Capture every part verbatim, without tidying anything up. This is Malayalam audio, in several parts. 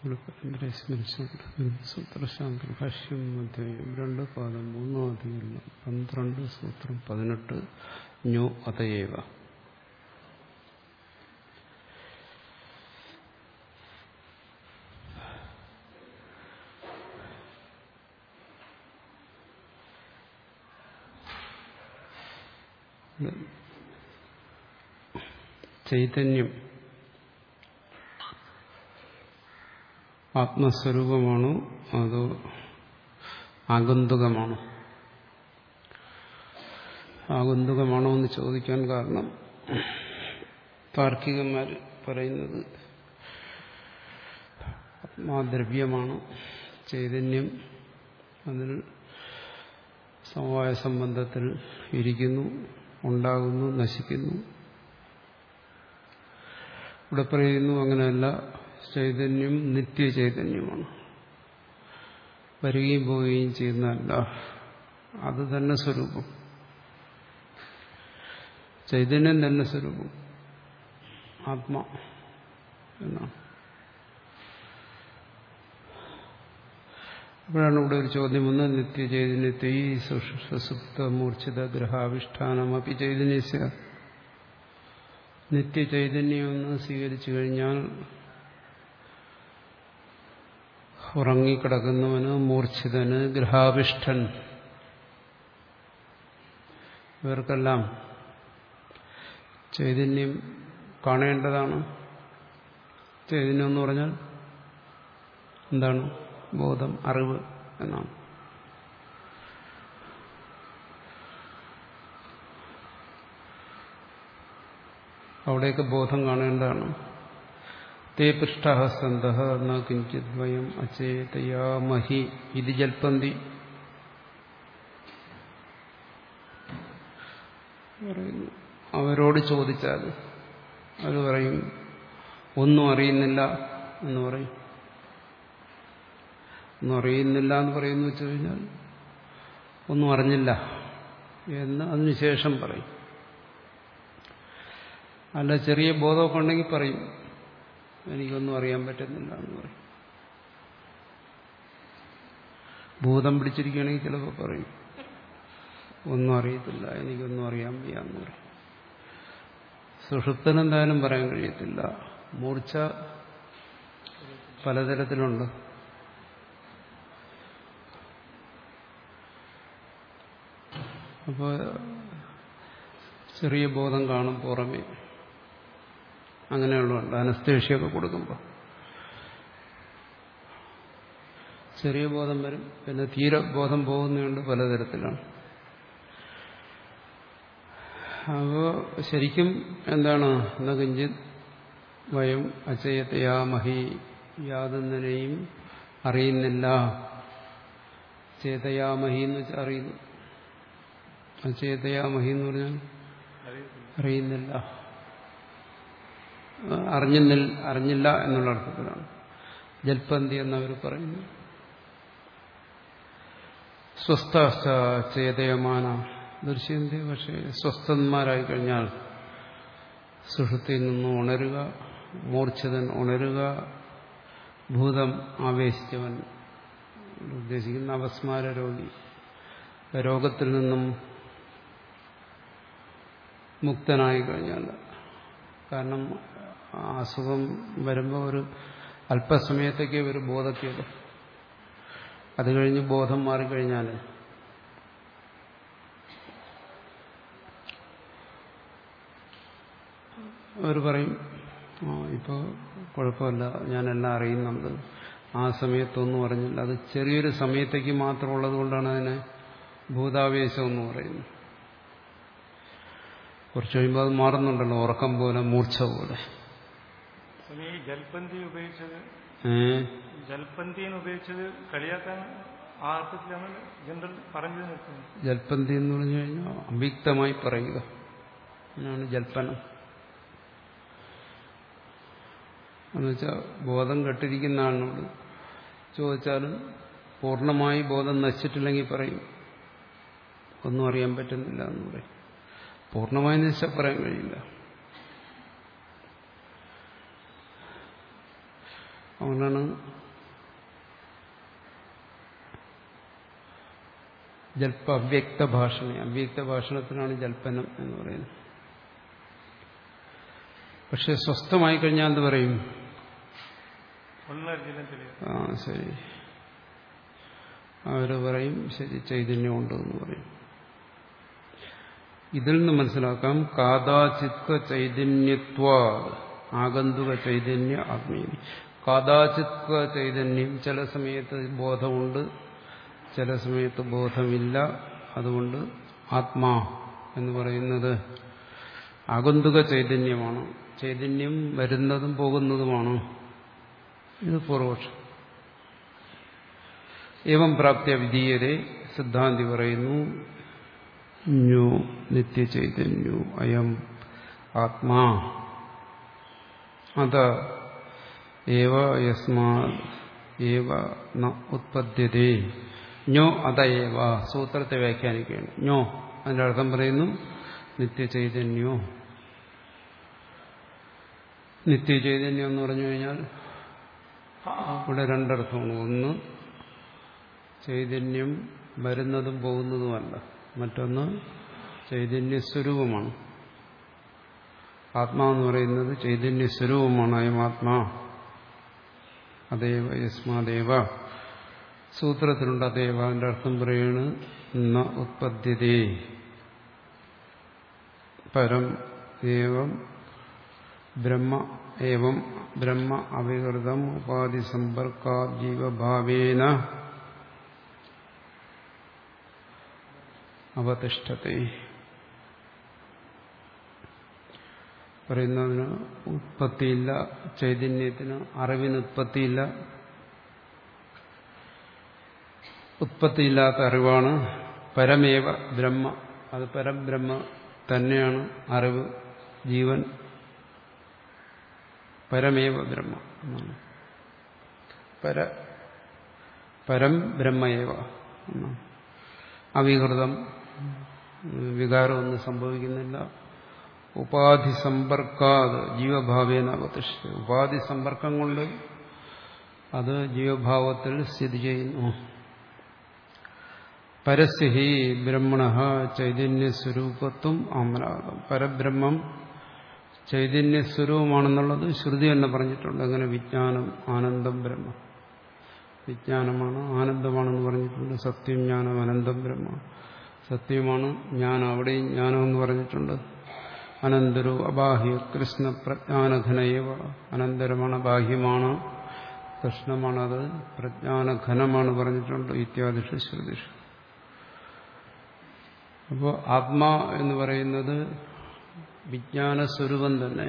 സൂത്രശാന്തഭാഷ്യം അധ്യായം രണ്ട് പാദം മൂന്നാം അധികരണം പന്ത്രണ്ട് സൂത്രം പതിനെട്ട് ഞോ അതയേവ. ചൈതന്യം ആത്മസ്വരൂപമാണോ അതോ ആഗന്തുകമാണോ? ആഗന്തുകമാണോ എന്ന് ചോദിക്കാൻ കാരണം താർക്കികന്മാർ പറയുന്നത് ആത്മാദ്രവ്യമാണ് ചൈതന്യം, അതിൽ സമവായ സംബന്ധത്തിൽ ഇരിക്കുന്നു, ഉണ്ടാകുന്നു, നശിക്കുന്നു. ഇവിടെ പറയുന്നു അങ്ങനെയല്ല, ചൈതന്യം നിത്യചൈതന്യമാണ്, വരികയും പോവുകയും ചെയ്യുന്നതല്ല, അത് തന്നെ സ്വരൂപം, ചൈതന്യം തന്നെ സ്വരൂപം, ആത്മ എന്നാണ്. അപ്പോഴാണ് ഇവിടെ ഒരു ചോദ്യം വന്ന് നിത്യചൈതന്യത്തെ സുഷുപ്ത മൂർച്ഛിത ഗ്രഹാവിഷ്ഠാനമപി ചൈതന്യസ്യ, നിത്യചൈതന്യമെന്ന് സ്വീകരിച്ചു കഴിഞ്ഞാൽ ഉറങ്ങിക്കിടക്കുന്നവന്, മൂർച്ഛിതന്, ഗ്രഹാവിഷ്ഠൻ, ഇവർക്കെല്ലാം ചൈതന്യം കാണേണ്ടതാണ്. ചൈതന്യം എന്ന് പറഞ്ഞാൽ എന്താണ്? ബോധം, അറിവ് എന്നാണ്. അവിടെയൊക്കെ ബോധം കാണേണ്ടതാണ്. തേ പൃഷ്ഠഃ സന്തഃ ന കിഞ്ചിത് വയം അചേതയാമഹി ഇതി ജൽപ്പന്തി. അവരോട് ചോദിച്ചാൽ അവർ പറയും ഒന്നും അറിയുന്നില്ല എന്ന് പറയും. ഒന്നും അറിയുന്നില്ല എന്ന് പറയുന്നു വെച്ചു കഴിഞ്ഞാൽ ഒന്നും അറിഞ്ഞില്ല എന്ന് അതിനുശേഷം പറയും. അല്ല, ചെറിയ ബോധമൊക്കെ ഉണ്ടെങ്കിൽ പറയും എനിക്കൊന്നും അറിയാൻ പറ്റുന്നില്ല എന്ന് പറയും. ഭൂതം പിടിച്ചിരിക്കുകയാണെങ്കിൽ ചിലപ്പോൾ പറയും ഒന്നും അറിയത്തില്ല, എനിക്കൊന്നും അറിയാൻ വയ്യ എന്ന് പറയും. സുഷുപ്തനെന്തായാലും പറയാൻ കഴിയത്തില്ല. മൂർച്ച പലതരത്തിലുണ്ട്. അപ്പോൾ ചെറിയ ബോധം കാണും പുറമേ, അങ്ങനെയുള്ളതുണ്ട്. അനസ്തേഷ്യയൊക്കെ കൊടുക്കുമ്പോൾ ചെറിയ ബോധം വരും. പിന്നെ തീരെ ബോധം പോകുന്നതുകൊണ്ട് പലതരത്തിലാണ്. അപ്പോൾ ശരിക്കും എന്താണ്? എന്ന കിഞ്ചിത് വയം അചേതയാമഹി, യാതൊന്നിനെയും അറിയുന്നില്ല. ചേതയാമഹി എന്ന് വെച്ചാൽ അറിയുന്നു. അചേതയാമഹി എന്ന് പറഞ്ഞാൽ അറിയുന്നില്ല, അറിഞ്ഞില്ല അറിഞ്ഞില്ല എന്നുള്ള അർത്ഥത്തിലാണ്. ജൽപ്പന്തി എന്നവർ പറയുന്നു. സ്വസ്ഥ ചേതയമാന ദൃശ്യന്തി, പക്ഷേ സ്വസ്ഥന്മാരായി കഴിഞ്ഞാൽ സുഷുപ്തിയിൽ നിന്നും ഉണരുക, മൂർച്ഛിതൻ ഉണരുക, ഭൂതം ആവേശിച്ചവൻ, ഉദ്ദേശിക്കുന്ന അപസ്മാര രോഗി, രോഗത്തിൽ നിന്നും മുക്തനായി കഴിഞ്ഞാൽ. കാരണം അസുഖം വരുമ്പോൾ ഒരു അല്പസമയത്തേക്ക് ഒരു ബോധക്കേട്, അത് കഴിഞ്ഞ് ബോധം മാറിക്കഴിഞ്ഞാൽ അവർ പറയും ഇപ്പോൾ കുഴപ്പമില്ല, ഞാനെല്ലാം അറിയുന്നുണ്ട്, ആ സമയത്തൊന്നും അറിഞ്ഞില്ല. അത് ചെറിയൊരു സമയത്തേക്ക് മാത്രമുള്ളത് കൊണ്ടാണ് അതിനെ ഭൂതാവേശം എന്ന് പറയുന്നത്. കുറച്ച് കഴിയുമ്പോൾ അത് മാറുന്നുണ്ടല്ലോ, ഉറക്കം പോലെ, മൂർച്ഛ പോലെ. ജൽപ്പന്തി ഉപയോഗിച്ചത് ജൽപ്പന്തി ഉപയോഗിച്ചത് കളിയാക്കാൻ ആ അർത്ഥത്തിലാണ് ജനറൽ പറഞ്ഞു നിർത്തുന്നത്. ജൽപ്പന്തി എന്ന് പറഞ്ഞു കഴിഞ്ഞാൽ അവ്യക്തമായി പറയുക എന്നാണ് ജൽപ്പനം. എന്നുവെച്ചാൽ ബോധം കെട്ടിരിക്കുന്ന ആളിനോട് ചോദിച്ചാലും പൂർണ്ണമായി ബോധം നശിച്ചിട്ടില്ലെങ്കിൽ പറയും ഒന്നും അറിയാൻ പറ്റുന്നില്ല എന്ന് പറയും. പൂർണ്ണമായി നശിച്ചാൽ പറയാൻ കഴിയില്ല. അതുകൊണ്ടാണ് ജൽപ്പ അവ്യക്ത ഭാഷണ. അവ്യക്ത ഭാഷണത്തിനാണ് ജൽപ്പനം എന്ന് പറയുന്നത്. പക്ഷെ സ്വസ്ഥമായി കഴിഞ്ഞാൽ എന്ത് പറയും? ആ ശരി, അവര് പറയും ശരി ചൈതന്യമുണ്ട് എന്ന് പറയും. ഇതിൽ നിന്ന് മനസ്സിലാക്കാം കാദാചിത്വ ചൈതന്യത്വ ആഗന്തുക ചൈതന്യ ആത്മീയ. കാദാചിത്വ ചൈതന്യം, ചില സമയത്ത് ബോധമുണ്ട്, ചില സമയത്ത് ബോധമില്ല. അതുകൊണ്ട് ആത്മാ എന്ന് പറയുന്നത് ആഗന്തുക ചൈതന്യമാണ്, ചൈതന്യം വരുന്നതും പോകുന്നതുമാണ്. ഇത് പൂർവപക്ഷം. ഏവം പ്രാപ്തിയ വിധീയതേ, സിദ്ധാന്തി പറയുന്നു ന്യോ നിത്യചൈതന്യോ അയം ആത്മാ അത ഏവ യസ്മാത് ഏവ ന ഉത്പദ്യതേ. ഞ്ഞോ അതയേവ സൂത്രത്തെ വ്യാഖ്യാനിക്കുകയാണ്. ഞ്ഞോ അതിന്റെ അർത്ഥം പറയുന്നു നിത്യചൈതന്യോ. നിത്യചൈതന്യം എന്ന് പറഞ്ഞു കഴിഞ്ഞാൽ ഇവിടെ രണ്ടർത്ഥമാണ്. ഒന്ന്, ചൈതന്യം വരുന്നതും പോകുന്നതുമല്ല. മറ്റൊന്ന്, ചൈതന്യസ്വരൂപമാണ്. ആത്മാവെന്ന് പറയുന്നത് ചൈതന്യസ്വരൂപമാണ്. അയം ആത്മാ അതേവ യസ്മാദേവ. സൂത്രത്തിലുണ്ട് അതേവ. അതിന്റെ അർത്ഥം പറയാണ് ന ഉത്പദ്യതേ പരം ഏവം ബ്രഹ്മ ഏവം ബ്രഹ്മ അവികൃതം ഉപാധി സമ്പർക്കാ ജീവഭാവേന അവതിഷ്ഠത്തെ. പറയുന്നതിന് ഉത്പത്തിയില്ല, ചൈതന്യത്തിന് അറിവിന് ഉത്പത്തിയില്ല. ഉത്പത്തിയില്ലാത്ത അറിവാണ് പരമേവ ബ്രഹ്മ. അത് പരബ്രഹ്മ തന്നെയാണ് അറിവ്, ജീവൻ. പരമേവ ബ്രഹ്മ എന്നാണ്. പര പരം ബ്രഹ്മയേവ എന്നാണ്. അവികൃതം, വികാരമൊന്നും സംഭവിക്കുന്നില്ല. ഉപാധി സമ്പർക്കാത് ജീവഭാവേന അവതിഷ്ഠ. ഉപാധി സമ്പർക്കം കൊണ്ട് അത് ജീവഭാവത്തിൽ സ്ഥിതി ചെയ്യുന്നു. പരസ്യഹി ബ്രഹ്മണ ചൈതന്യസ്വരൂപത്വം ആമനാദം. പരബ്രഹ്മം ചൈതന്യസ്വരൂപമാണെന്നുള്ളത് ശ്രുതി തന്നെ പറഞ്ഞിട്ടുണ്ട്. അങ്ങനെ വിജ്ഞാനം ആനന്ദം ബ്രഹ്മ. വിജ്ഞാനമാണ്, ആനന്ദമാണെന്ന് പറഞ്ഞിട്ടുണ്ട്. സത്യം ജ്ഞാനം അനന്തം ബ്രഹ്മ. സത്യമാണ് ജ്ഞാനം, അവിടെയും ജ്ഞാനം എന്ന് പറഞ്ഞിട്ടുണ്ട്. അനന്തരോ അബാഹ്യ കൃഷ്ണ പ്രജ്ഞാനഘനയേവ. അനന്തരമാണ്, ബാഹ്യമാണ്, കൃഷ്ണമാണത്, പ്രജ്ഞാനഘനമാണ് പറഞ്ഞിട്ടുണ്ട്. ഇത്യാദിഷു ശ്രുതിഷു. അപ്പോൾ ആത്മാ എന്ന് പറയുന്നത് വിജ്ഞാനസ്വരൂപം തന്നെ.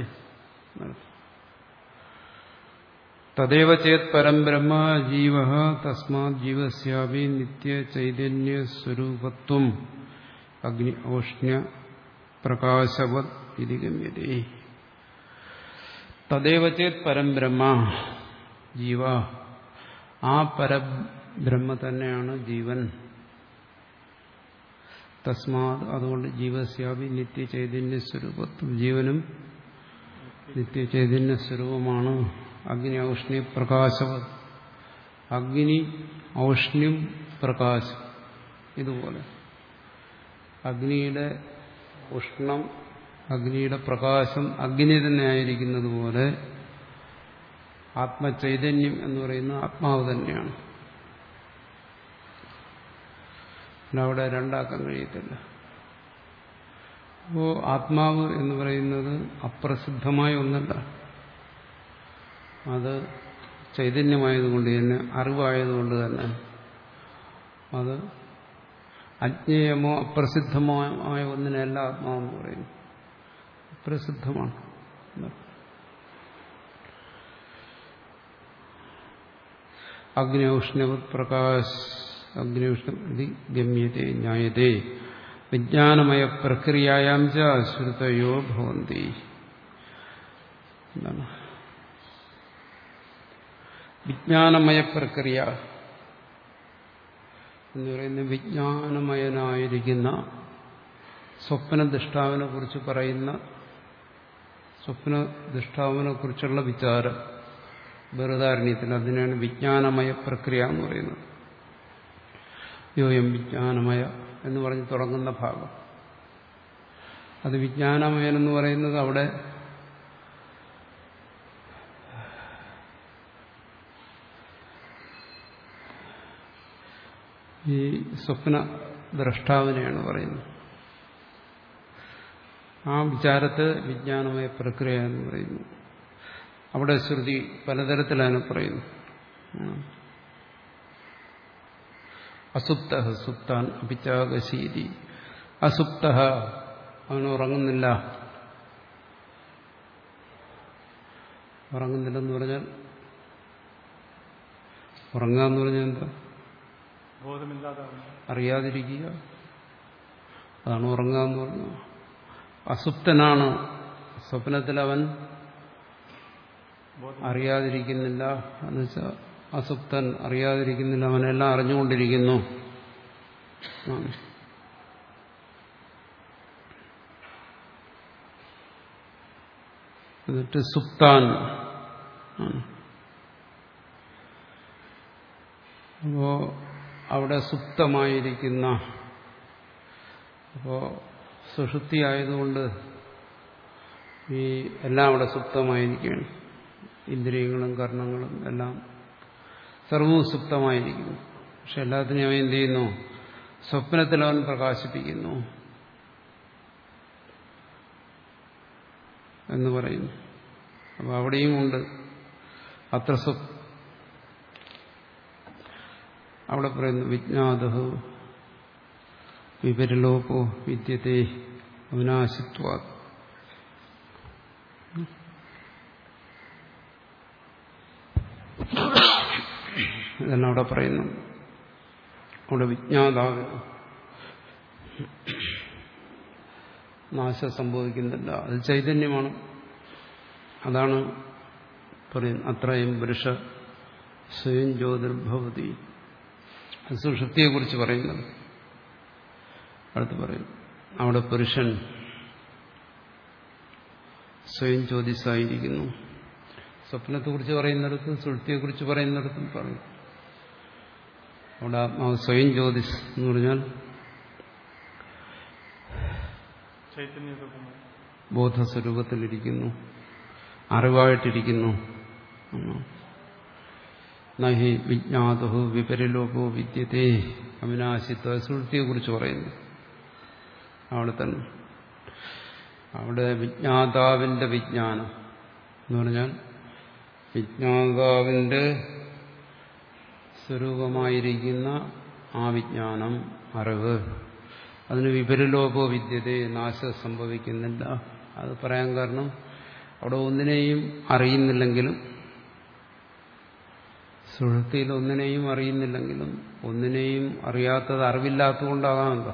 തദേവ ചേത് പരം ബ്രഹ്മ ജീവ തസ്മാത് ജീവസ്യാപി നിത്യ ചൈതന്യ സ്വരൂപത്വം അഗ്നി ഔഷ്ണ്യ പ്രകാശവത് ഇതി ഗമ്യതേ. തദേവ ചേത് പരം ബ്രഹ്മ ജീവ. ആ പരബ്രഹ്മ തന്നെയാണ് ജീവൻ. തസ്മാത് അതുകൊണ്ട് ജീവസ്യാപി നിത്യ ചൈതന്യ സ്വരൂപത്വം. ജീവനും നിത്യചൈതന്യ സ്വരൂപമാണ്. അഗ്നി ഔഷ്ണ്യ പ്രകാശവത്. അഗ്നി ഔഷ്ണ്യം പ്രകാശം. ഇതുപോലെ അഗ്നിയുടെ ഉഷ്ണം, അഗ്നിയുടെ പ്രകാശം അഗ്നി തന്നെ ആയിരിക്കുന്നത് പോലെ ആത്മചൈതന്യം എന്ന് പറയുന്ന ആത്മാവ് തന്നെയാണ്. അവിടെ രണ്ടാക്കാൻ കഴിയത്തില്ല. അപ്പോൾ ആത്മാവ് എന്ന് പറയുന്നത് അപ്രസിദ്ധമായ ഒന്നല്ല. അത് ചൈതന്യമായതുകൊണ്ട് തന്നെ, അറിവായതുകൊണ്ട് തന്നെ അത് അജ്ഞേയമോ അപ്രസിദ്ധമോ ആയ ഒന്നിനല്ല ആത്മാവെന്ന് പറയുന്നു. പ്രസിദ്ധമാണ്. അഗ്നിൗഷ്ണവത് പ്രകാശ് അഗ്നിൗഷ്ണം ഗമ്യതേ ജ്ഞായതേ വിജ്ഞാനമയ പ്രക്രിയയാം ച ശ്രുതയോ ഭവന്തി. എന്താണ് വിജ്ഞാനമയ പ്രക്രിയ എന്ന് പറയുന്നത്? വിജ്ഞാനമയനായിരിക്കുന്ന സ്വപ്നദൃഷ്ടാവിനെ കുറിച്ച് പറയുന്ന സ്വപ്നദൃഷ്ടാവിനെ കുറിച്ചുള്ള വിചാരം, ബൃഹദാരണ്യത്തിൽ. അതിനാണ് വിജ്ഞാനമയ പ്രക്രിയ എന്ന് പറയുന്നത്. യോയം വിജ്ഞാനമയ എന്ന് പറഞ്ഞ് തുടങ്ങുന്ന ഭാഗം. അത് വിജ്ഞാനമയനെന്ന് പറയുന്നത് അവിടെ ഈ സ്വപ്ന ദ്രഷ്ടാവിനെയാണ് പറയുന്നത്. ആ വിചാരത്തെ വിജ്ഞാനമയ പ്രക്രിയ എന്ന് പറയുന്നു. അവിടെ ശ്രുതി പലതരത്തിലാണ് പറയുന്നത്. അസുപ്ത സുപ്താൻ അപിച്ചാകശീതി. അസുപ്ത അവൻ ഉറങ്ങുന്നില്ല. ഉറങ്ങുന്നില്ലെന്ന് പറഞ്ഞാൽ ഉറങ്ങുക എന്ന് പറഞ്ഞാൽ എന്താ? അറിയാതിരിക്കുക. അതാണ് ഉറങ്ങുക എന്ന് പറഞ്ഞത്. അസുപ്തനാണ്. സ്വപ്നത്തിൽ അവൻ അറിയാതിരിക്കുന്നില്ല എന്ന് വെച്ചാൽ അസുപ്തൻ അറിയാതിരിക്കുന്നില്ല, അവനെല്ലാം അറിഞ്ഞുകൊണ്ടിരിക്കുന്നു. എന്നിട്ട് സുപ്താൻ. അപ്പോ അവിടെ സുപ്തമായിരിക്കുന്ന, അപ്പോ സുഷുപ്തി ആയതുകൊണ്ട് ഈ എല്ലാം അവിടെ സുപ്തമായിരിക്കുകയാണ്. ഇന്ദ്രിയങ്ങളും കർണങ്ങളും എല്ലാം സർവവും സുപ്തമായിരിക്കുന്നു. പക്ഷെ എല്ലാത്തിനും അവൻ എന്ത് ചെയ്യുന്നു? സ്വപ്നത്തിൽ അവൻ പ്രകാശിപ്പിക്കുന്നു എന്ന് പറയുന്നു. അപ്പൊ അവിടെയും ഉണ്ട് അത്ര സ്വ അവിടെ പറയുന്നു വിജ്ഞാതഹു വിപരിലോപോ വിദ്യത്തെ അവിനാശിത്വാ. ഇതെല്ലാം അവിടെ പറയുന്നു. അവിടെ വിജ്ഞാതാവ് നാശം സംഭവിക്കുന്നില്ല, അത് ചൈതന്യമാണ്. അതാണ് പറയുന്നത് അത്രയും പുരുഷ സ്വയം ജ്യോതിർഭവതി. സുഷുപ്തിയെക്കുറിച്ച് പറയുന്നത് അടുത്ത് പറയും. അവിടെ പുരുഷൻ സ്വയം ജ്യോതിസായിരിക്കുന്നു. സ്വപ്നത്തെക്കുറിച്ച് പറയുന്നിടത്ത് സുഷുപ്തിയെക്കുറിച്ച് പറയുന്നിടത്തും പറയും. അവിടെ ആത്മാവ് സ്വയം ജ്യോതിസ് എന്ന് പറഞ്ഞാൽ ബോധസ്വരൂപത്തിലിരിക്കുന്നു, അറിവായിട്ടിരിക്കുന്നു. നഹി വിജ്ഞാതോ വിപരിലോപോ വിദ്യത്തെ അവിനാശിത്വ. സുഷുപ്തിയെക്കുറിച്ച് പറയുന്നു അവിടെ തന്നെ. അവിടെ വിജ്ഞാതാവിന്റെ വിജ്ഞാനം എന്ന് പറഞ്ഞാൽ വിജ്ഞാതാവിന്റെ സ്വരൂപമായിരിക്കുന്ന ആ വിജ്ഞാനം, അറിവ്, അതിന് വിപരിലോപോ വിദ്യതേ, നാശം സംഭവിക്കുന്നില്ല. അത് പറയാൻ കാരണം അവിടെ ഒന്നിനെയും അറിയുന്നില്ലെങ്കിലും, സുഷുപ്തിയിൽ ഒന്നിനെയും അറിയുന്നില്ലെങ്കിലും, ഒന്നിനെയും അറിയാത്തത് അറിവില്ലാത്തതുകൊണ്ടാകാമല്ലോ.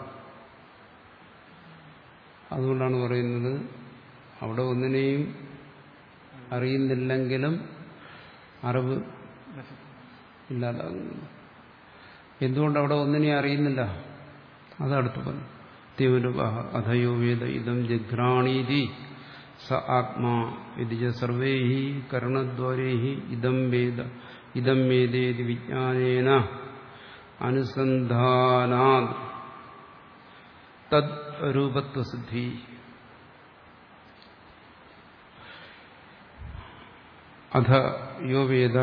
അതുകൊണ്ടാണ് പറയുന്നത് അവിടെ ഒന്നിനെയും അറിയുന്നില്ലെങ്കിലും അറിവ് ഇല്ലാതാകുന്നു. എന്തുകൊണ്ട് അവിടെ ഒന്നിനെയും അറിയുന്നില്ല? അതടുത്ത് പറഞ്ഞു. തീവ്രവഹ അധയോ വേദ ഇതം ജഘ്രാണീതി സ ആത്മാ വിദിജ സർവൈഹി കരണദ്വാരൈഹി ഇദം വേദ ഇദം വേദേതി വിജ്ഞാനേന അനുസന്ധാനാത് തദ് രൂപത്വസിദ്ധി. അധ യോ വേദ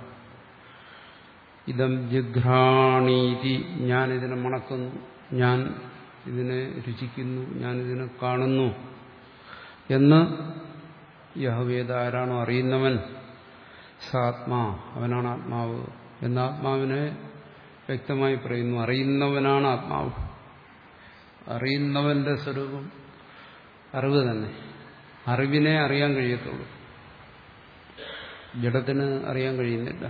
ഇദം ജിഘ്രാണീതി, ഞാൻ ഇതിനെ മണക്കുന്നു, ഞാൻ ഇതിനെ രുചിക്കുന്നു, ഞാൻ ഇതിനെ കാണുന്നു എന്ന് യഹവേദ, ആരാണോ അറിയുന്നവൻ, സാത്മാ, അവനാണ് ആത്മാവ് എന്ന ആത്മാവിനെ വ്യക്തമായി പറയുന്നു. അറിയുന്നവനാണ് ആത്മാവ്. അറിയുന്നവന്റെ സ്വരൂപം അറിവ് തന്നെ. അറിവിനെ അറിയാൻ കഴിയത്തുള്ളൂ, ജഡത്തിന് അറിയാൻ കഴിയുന്നില്ല.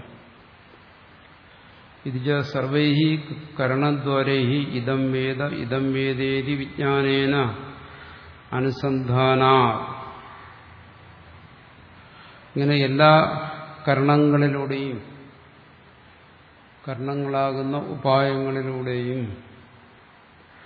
ഇതിജ സർവൈഹി കരണദ്വാരൈഹി ഇദം വേദ ഇദം വേദേതി വിജ്ഞാനേന അനുസന്ധാനാ. ഇങ്ങനെ എല്ലാ കരണങ്ങളിലൂടെയും, കരണങ്ങളാകുന്ന ഉപായങ്ങളിലൂടെയും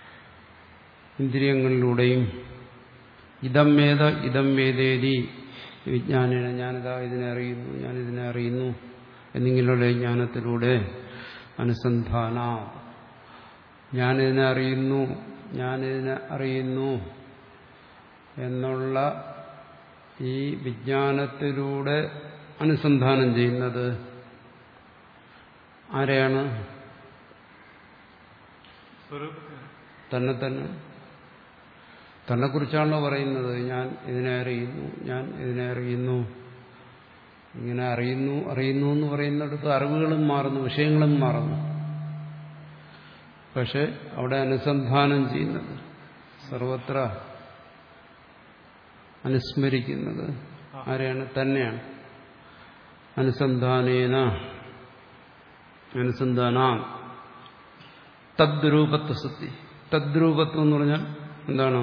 ഇന്ദ്രിയങ്ങളിലൂടെയും ഇദം വേദ ഇദം വേദേതി, വിജ്ഞാനേന ഞാനിതാ ഇതിനെ അറിയുന്നു, ഞാനിതിനെ അറിയുന്നു എന്നിങ്ങനെയുള്ള ജ്ഞാനത്തിലൂടെ അനുസന്ധാന ഞാനിതിനെ അറിയുന്നു, ഞാനിതിനെ അറിയുന്നു എന്നുള്ള ഈ വിജ്ഞാനത്തിലൂടെ അനുസന്ധാനം ചെയ്യുന്നത് ആരെയാണ്? തന്നെ തന്നെ തന്നെക്കുറിച്ചാണല്ലോ പറയുന്നത്. ഞാൻ ഇതിനെ അറിയുന്നു, ഞാൻ ഇതിനെ അറിയുന്നു. ഇങ്ങനെ അറിയുന്നു അറിയുന്നു എന്ന് പറയുന്നിടത്ത് അറിവുകളും മാറുന്നു, വിഷയങ്ങളും മാറുന്നു. പക്ഷെ അവിടെ അനുസന്ധാനം ചെയ്യുന്നത്, സർവത്ര അനുസ്മരിക്കുന്നത് ആരെയാണ്? തന്നെയാണ്. അനുസന്ധാനേന അനുസന്ധാന തദ്രൂപത്വ സത്തി. തദ്രൂപത്വം എന്ന് പറഞ്ഞാൽ എന്താണ്?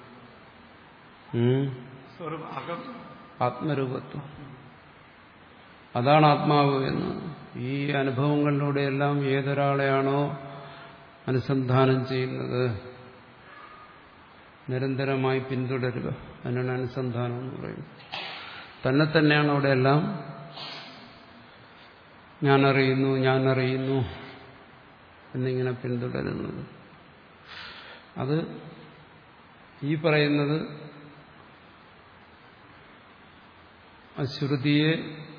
ആത്മരൂപത്വം. അതാണ് ആത്മാവ് എന്ന്. ഈ അനുഭവങ്ങളിലൂടെയെല്ലാം ഏതൊരാളെയാണോ അനുസന്ധാനം ചെയ്യുന്നത്, നിരന്തരമായി പിന്തുടരുക, അതിനാണ് അനുസന്ധാനം എന്ന് പറയുന്നത്. തന്നെ തന്നെയാണ് അവിടെയെല്ലാം ഞാനറിയുന്നു ഞാനറിയുന്നു എന്നിങ്ങനെ പിന്തുടരുന്നത്. അത് ഈ പറയുന്നത് ശ്രുതിയെ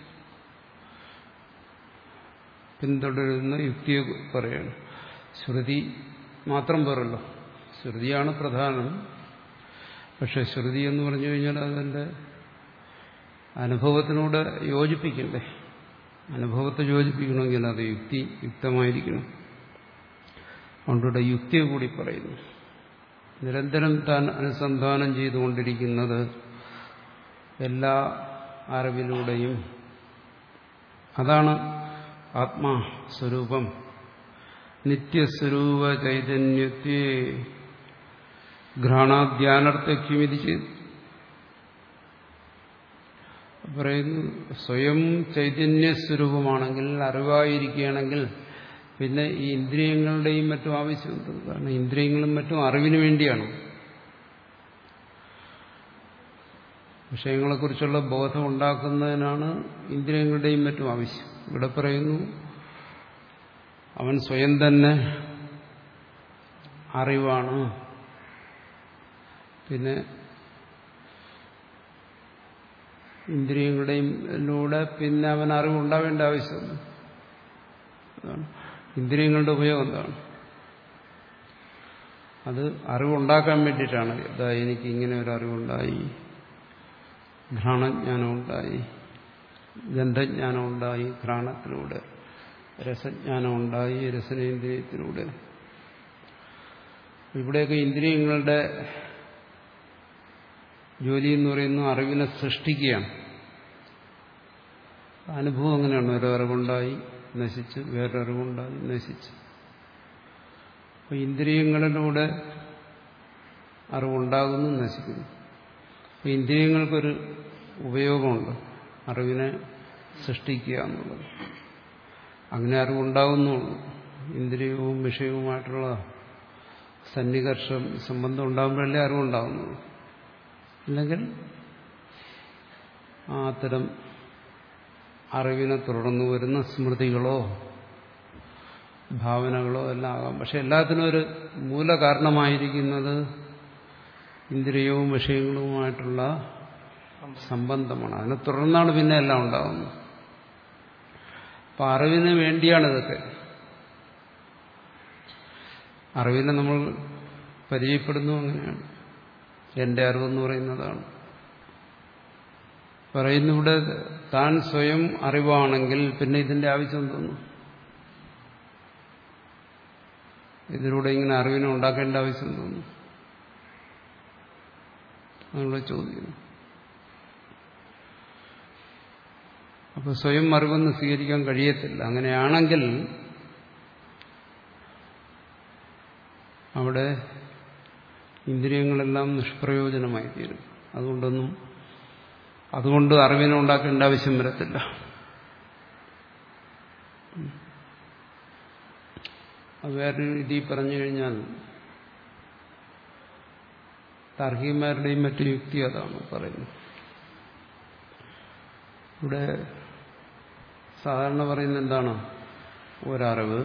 പിന്തുടരുന്ന യുക്തിയെ പറയാണ്. ശ്രുതി മാത്രം പോരല്ലോ, ശ്രുതിയാണ് പ്രധാനം. പക്ഷെ ശ്രുതി എന്ന് പറഞ്ഞു കഴിഞ്ഞാൽ അതിൻ്റെ അനുഭവത്തിനോട് യോജിപ്പിക്കണ്ടേ? അനുഭവത്തെ യോജിപ്പിക്കണമെങ്കിൽ അത് യുക്തി യുക്തമായിരിക്കണം. അതുകൊണ്ടിവിടെ യുക്തിയെ കൂടി പറയുന്നു. നിരന്തരം താൻ അനുസന്ധാനം ചെയ്തുകൊണ്ടിരിക്കുന്നത് എല്ലാ അറിവിലൂടെയും. അതാണ് ആത്മാസ്വരൂപം. നിത്യസ്വരൂപ ചൈതന്യത്തെ ഘ്രാണാദ്യാനർത്ഥ്യമിതി ചെയ്തു പറയുന്നു. സ്വയം ചൈതന്യസ്വരൂപമാണെങ്കിൽ, അറിവായിരിക്കുകയാണെങ്കിൽ പിന്നെ ഈ ഇന്ദ്രിയങ്ങളുടെയും മറ്റും ആവശ്യമുണ്ട്. കാരണം ഇന്ദ്രിയങ്ങളും മറ്റും അറിവിന് വേണ്ടിയാണ്. വിഷയങ്ങളെക്കുറിച്ചുള്ള ബോധം ഉണ്ടാക്കുന്നതിനാണ് ഇന്ദ്രിയങ്ങളുടെയും മറ്റും ആവശ്യം. ഇവിടെ പറയുന്നു അവൻ സ്വയം തന്നെ അറിവാണ്. പിന്നെ ഇന്ദ്രിയങ്ങളുടെയിലൂടെ പിന്നെ അവൻ അറിവുണ്ടാവേണ്ട ആവശ്യമില്ല. ഇന്ദ്രിയങ്ങളുടെ ഉപയോഗം എന്താണ്? അത് അറിവുണ്ടാക്കാൻ വേണ്ടിയിട്ടാണ്. ഇതാ എനിക്ക് ഇങ്ങനെ ഒരു അറിവുണ്ടായി, ഘ്രാണജ്ഞാനം ഉണ്ടായി, ഗന്ധജ്ഞാനം ഉണ്ടായി ഘ്രാണത്തിലൂടെ, രസജ്ഞാനം ഉണ്ടായി രസനേന്ദ്രിയത്തിലൂടെ. ഇവിടെയൊക്കെ ഇന്ദ്രിയങ്ങളുടെ ജോലി എന്ന് പറയുന്നത് അറിവിനെ സൃഷ്ടിക്കുകയാണ്. അനുഭവം അങ്ങനെയാണ്. ഒരറിവുണ്ടായി നശിച്ച്, വേറൊരറിവുണ്ടായി നശിച്ച്. അപ്പോൾ ഇന്ദ്രിയങ്ങളിലൂടെ അറിവുണ്ടാകുന്നു, നശിക്കുന്നു. അപ്പോൾ ഇന്ദ്രിയങ്ങൾക്കൊരു ഉപയോഗമുണ്ട്, അറിവിനെ സൃഷ്ടിക്കുക എന്നുള്ളത്. അങ്ങനെ അറിവുണ്ടാകുന്നുള്ളൂ. ഇന്ദ്രിയവും വിഷയവുമായിട്ടുള്ള സന്നികർഷം സംബന്ധം ഉണ്ടാകുമ്പോഴല്ലേ അറിവുണ്ടാകുന്നുള്ളൂ. അല്ലെങ്കിൽ ആ അത്തരം അറിവിനെ തുടർന്നു വരുന്ന സ്മൃതികളോ ഭാവനകളോ എല്ലാം ആകാം. പക്ഷെ എല്ലാത്തിനും ഒരു മൂലകാരണമായിരിക്കുന്നത് ഇന്ദ്രിയവും വിഷയങ്ങളുമായിട്ടുള്ള സംബന്ധമാണ്. അതിനെ തുടർന്നാണ് പിന്നെ എല്ലാം ഉണ്ടാകുന്നത്. അപ്പം അറിവിന് വേണ്ടിയാണ് ഇതൊക്കെ. അറിവിനെ നമ്മൾ പരിചയപ്പെടുന്നു. അങ്ങനെയാണ് എന്റെ അറിവെന്ന് പറയുന്നതാണ്. പറയുന്നിവിടെ താൻ സ്വയം അറിവാണെങ്കിൽ പിന്നെ ഇതിന്റെ ആവശ്യം തോന്നും. ഇതിലൂടെ ഇങ്ങനെ അറിവിനെ ഉണ്ടാക്കേണ്ട ആവശ്യം തോന്നും. അതിനുള്ള ചോദ്യം. അപ്പൊ സ്വയം അറിവെന്ന് സ്വീകരിക്കാൻ കഴിയത്തില്ല. അങ്ങനെയാണെങ്കിൽ അവിടെ ഇന്ദ്രിയങ്ങളെല്ലാം നിഷ്പ്രയോജനമായി തീരും. അതുകൊണ്ടൊന്നും അതുകൊണ്ട് അറിവിനെ ഉണ്ടാക്കേണ്ട ആവശ്യം വരത്തില്ല. അത് വേറൊരു രീതിയിൽ പറഞ്ഞു കഴിഞ്ഞാൽ താർക്കികന്മാരുടെയും മറ്റു യുക്തി അതാണ് പറയുന്നത്. ഇവിടെ സാധാരണ പറയുന്നത് എന്താണ്? ഒരറിവ്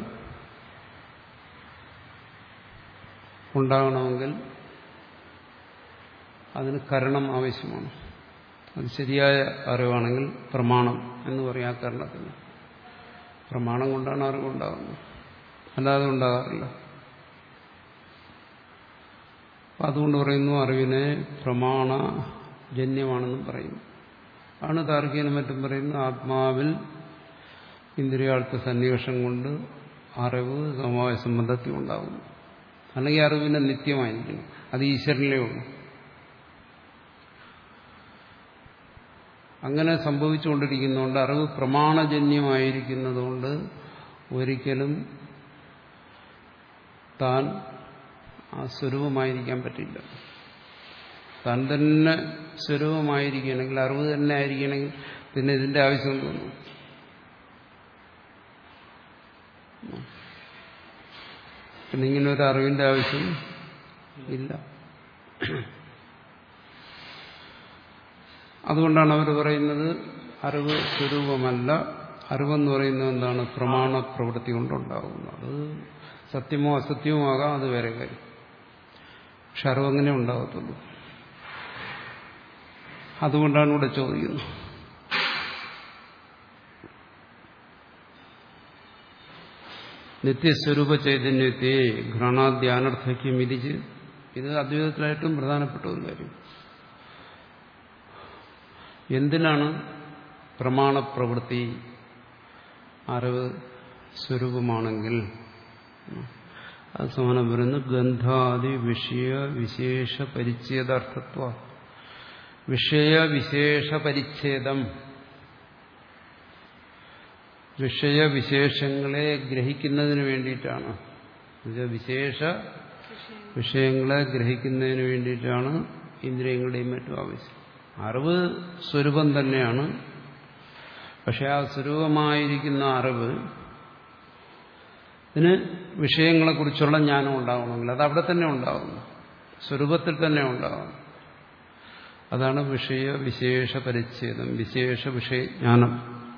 ഉണ്ടാകണമെങ്കിൽ അതിന് കരണം ആവശ്യമാണ്. അത് ശരിയായ അറിവാണെങ്കിൽ പ്രമാണം എന്ന് പറയാം. ആ കാരണത്തിന് പ്രമാണം കൊണ്ടാണ് അറിവുണ്ടാകുന്നത്, അല്ലാതെ ഉണ്ടാകാറില്ല. അതുകൊണ്ട് പറയുന്നു അറിവിനെ പ്രമാണജന്യമാണെന്നും പറയുന്നു. ആണ് താർക്കികനും മറ്റും പറയുന്നു ആത്മാവിൽ ഇന്ദ്രിയാർത്ഥ സന്നിവേഷം കൊണ്ട് അറിവ് സമവായ സംബന്ധത്തിൽ ഉണ്ടാകുന്നു. അല്ലെങ്കിൽ അറിവിനെ നിത്യമായിരിക്കണം, അത് ഈശ്വരനിലേ ഉള്ളൂ. അങ്ങനെ സംഭവിച്ചുകൊണ്ടിരിക്കുന്നതുകൊണ്ട് അറിവ് പ്രമാണജന്യമായിരിക്കുന്നതുകൊണ്ട് ഒരിക്കലും താൻ ആ സ്വരൂപമായിരിക്കാൻ പറ്റില്ല. താൻ തന്നെ സ്വരൂപമായിരിക്കണമെങ്കിൽ, അറിവ് തന്നെ ആയിരിക്കണമെങ്കിൽ പിന്നെ ഇതിന്റെ ആവശ്യം തോന്നും. പിന്നെ ഇങ്ങനെ ഒരു അറിവിന്റെ ആവശ്യം ഇല്ല. അതുകൊണ്ടാണ് അവർ പറയുന്നത് അറിവ് സ്വരൂപമല്ല. അറിവെന്ന് പറയുന്നത് എന്താണ്? പ്രമാണ പ്രവൃത്തി കൊണ്ടുണ്ടാകുന്നത്. അത് സത്യമോ അസത്യമോ ആകാം, അത് വേറെ കാര്യം. പക്ഷെ അറിവങ്ങനെ ഉണ്ടാകത്തുള്ളൂ. അതുകൊണ്ടാണ് ഇവിടെ ചോദിക്കുന്നത്. നിത്യസ്വരൂപ ചൈതന്യത്തെ ഘ്രാണാദ്യാനർത്ഥയ്ക്കും വിധിച്ച്, ഇത് അദ്വൈതത്തിലായിട്ടും പ്രധാനപ്പെട്ട ഒരു കാര്യം. എന്തിനാണ് പ്രമാണപ്രവൃത്തി? അറിവ് സ്വരൂപമാണെങ്കിൽ അത് സമാനം പറയുന്നു ഗന്ധാദി വിഷയ വിശേഷ പരിച്ഛേദാർത്ഥത്വ. വിഷയവിശേഷ പരിച്ഛേദം, വിഷയവിശേഷങ്ങളെ ഗ്രഹിക്കുന്നതിന് വേണ്ടിയിട്ടാണ്. വിശേഷ വിഷയങ്ങളെ ഗ്രഹിക്കുന്നതിന് വേണ്ടിയിട്ടാണ് ഇന്ദ്രിയങ്ങളുടെയും മറ്റും ആവശ്യം. അറിവ് സ്വരൂപം തന്നെയാണ്. പക്ഷെ ആ സ്വരൂപമായിരിക്കുന്ന അറിവ് ഇതിന് വിഷയങ്ങളെക്കുറിച്ചുള്ള ജ്ഞാനം ഉണ്ടാകണമെങ്കിൽ അത് അവിടെ തന്നെ ഉണ്ടാകുന്നു, സ്വരൂപത്തിൽ തന്നെ ഉണ്ടാകുന്നു. അതാണ് വിഷയ വിശേഷ പരിച്ഛേദം, വിശേഷ വിഷയജ്ഞാനം.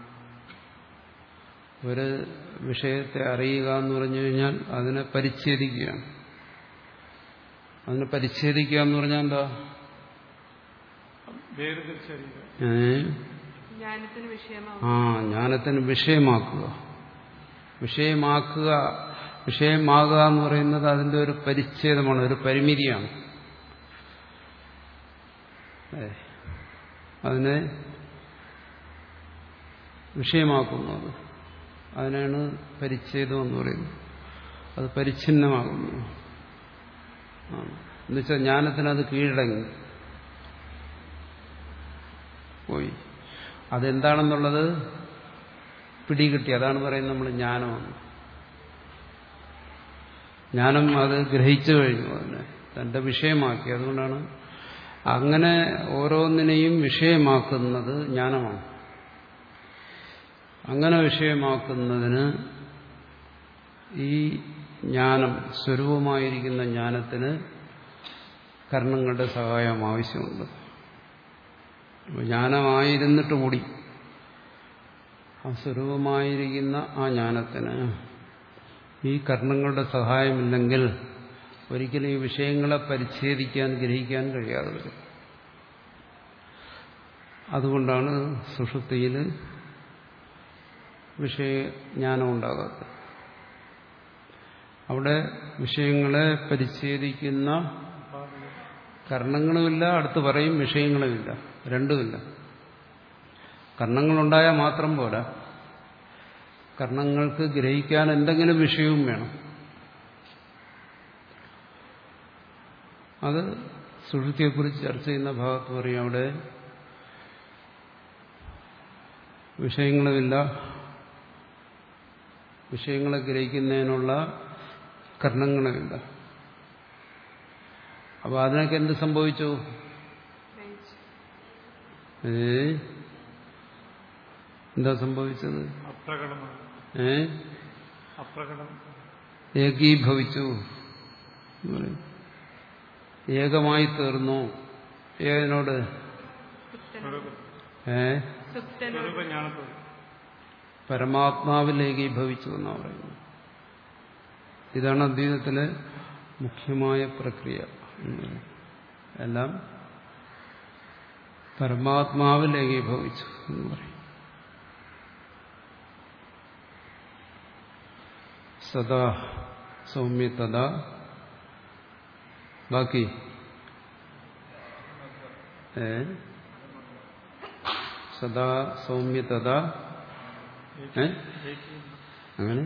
ഒരു വിഷയത്തെ അറിയുക എന്ന് പറഞ്ഞു കഴിഞ്ഞാൽ അതിനെ പരിച്ഛേദിക്കുകയാണ്. അതിനെ പരിച്ഛേദിക്കുക എന്ന് പറഞ്ഞാൽ എന്താ? ഏ ആ ജ്ഞാനത്തിന് വിഷയമാക്കുക. വിഷയമാക്കുക വിഷയമാകുക എന്ന് പറയുന്നത് അതിന്റെ ഒരു പരിച്ഛേദമാണ്, ഒരു പരിമിതിയാണ്. അതിനെ വിഷയമാക്കുന്നത്, അതിനാണ് പരിച്ഛേദം എന്ന് പറയുന്നത്. അത് പരിച്ഛിന്നമാകുന്നു. എന്നുവെച്ചാൽ ജ്ഞാനത്തിന് അത് കീഴടങ്ങി പോയി. അതെന്താണെന്നുള്ളത് പിടികിട്ടി. അതാണ് പറയുന്നത് നമ്മൾ ജ്ഞാനമാണ്. ജ്ഞാനം അത് ഗ്രഹിച്ചു കഴിഞ്ഞു, അതിനെ തന്റെ വിഷയമാക്കി. അതുകൊണ്ടാണ് അങ്ങനെ ഓരോന്നിനെയും വിഷയമാക്കുന്നത് ജ്ഞാനമാണ്. അങ്ങനെ വിഷയമാക്കുന്നതിന് ഈ ജ്ഞാനം, സ്വരൂപമായിരിക്കുന്ന ജ്ഞാനത്തിന് കർണങ്ങളുടെ സഹായം ആവശ്യമുണ്ട്. ജ്ഞാനമായിരുന്നിട്ട് കൂടി ആ സ്വരൂപമായിരിക്കുന്ന ആ ജ്ഞാനത്തിന് ഈ കർണങ്ങളുടെ സഹായമില്ലെങ്കിൽ ഒരിക്കലും ഈ വിഷയങ്ങളെ പരിച്ഛേദിക്കാൻ, ഗ്രഹിക്കാൻ കഴിയാതെ വരും. അതുകൊണ്ടാണ് സുഷുപ്തിയിൽ വിഷയജ്ഞാനം ഉണ്ടാകാത്തത്. അവിടെ വിഷയങ്ങളെ പരിച്ഛേദിക്കുന്ന കർണങ്ങളുമില്ല, അടുത്ത് പറയും വിഷയങ്ങളുമില്ല, രണ്ടുമില്ല. കർണങ്ങളുണ്ടായാൽ മാത്രം പോരാ, കർണങ്ങൾക്ക് ഗ്രഹിക്കാൻ എന്തെങ്കിലും വിഷയവും വേണം. അത് സുഷുപ്തിയെക്കുറിച്ച് ചർച്ച ചെയ്യുന്ന ഭാഗത്ത് പറയും അവിടെ വിഷയങ്ങളുമില്ല, വിഷയങ്ങളെ ഗ്രഹിക്കുന്നതിനുള്ള കർണങ്ങളുമില്ല. അപ്പൊ അതിനൊക്കെ എന്ത് സംഭവിച്ചു? ഏ എന്താ സംഭവിച്ചത്? ഏ ഏകീഭവിച്ചു, ഏകമായി തീർന്നു. ഏതിനോട്? ഏ സ്വരൂപജ്ഞാനത്തോട് പരമാത്മാവിൽ ഏകീഭവിച്ചു എന്നാണ് പറയുന്നത്. ഇതാണ് അദ്വൈതത്തിലെ മുഖ്യമായ പ്രക്രിയ. എല്ലാം പരമാത്മാവിൽ ഏകീഭവിച്ചു എന്ന് പറയും. സദാ സൗമ്യ തഥാ ബാക്കി ഏ സദാ സൗമ്യ തഥാ ഏ അങ്ങനെ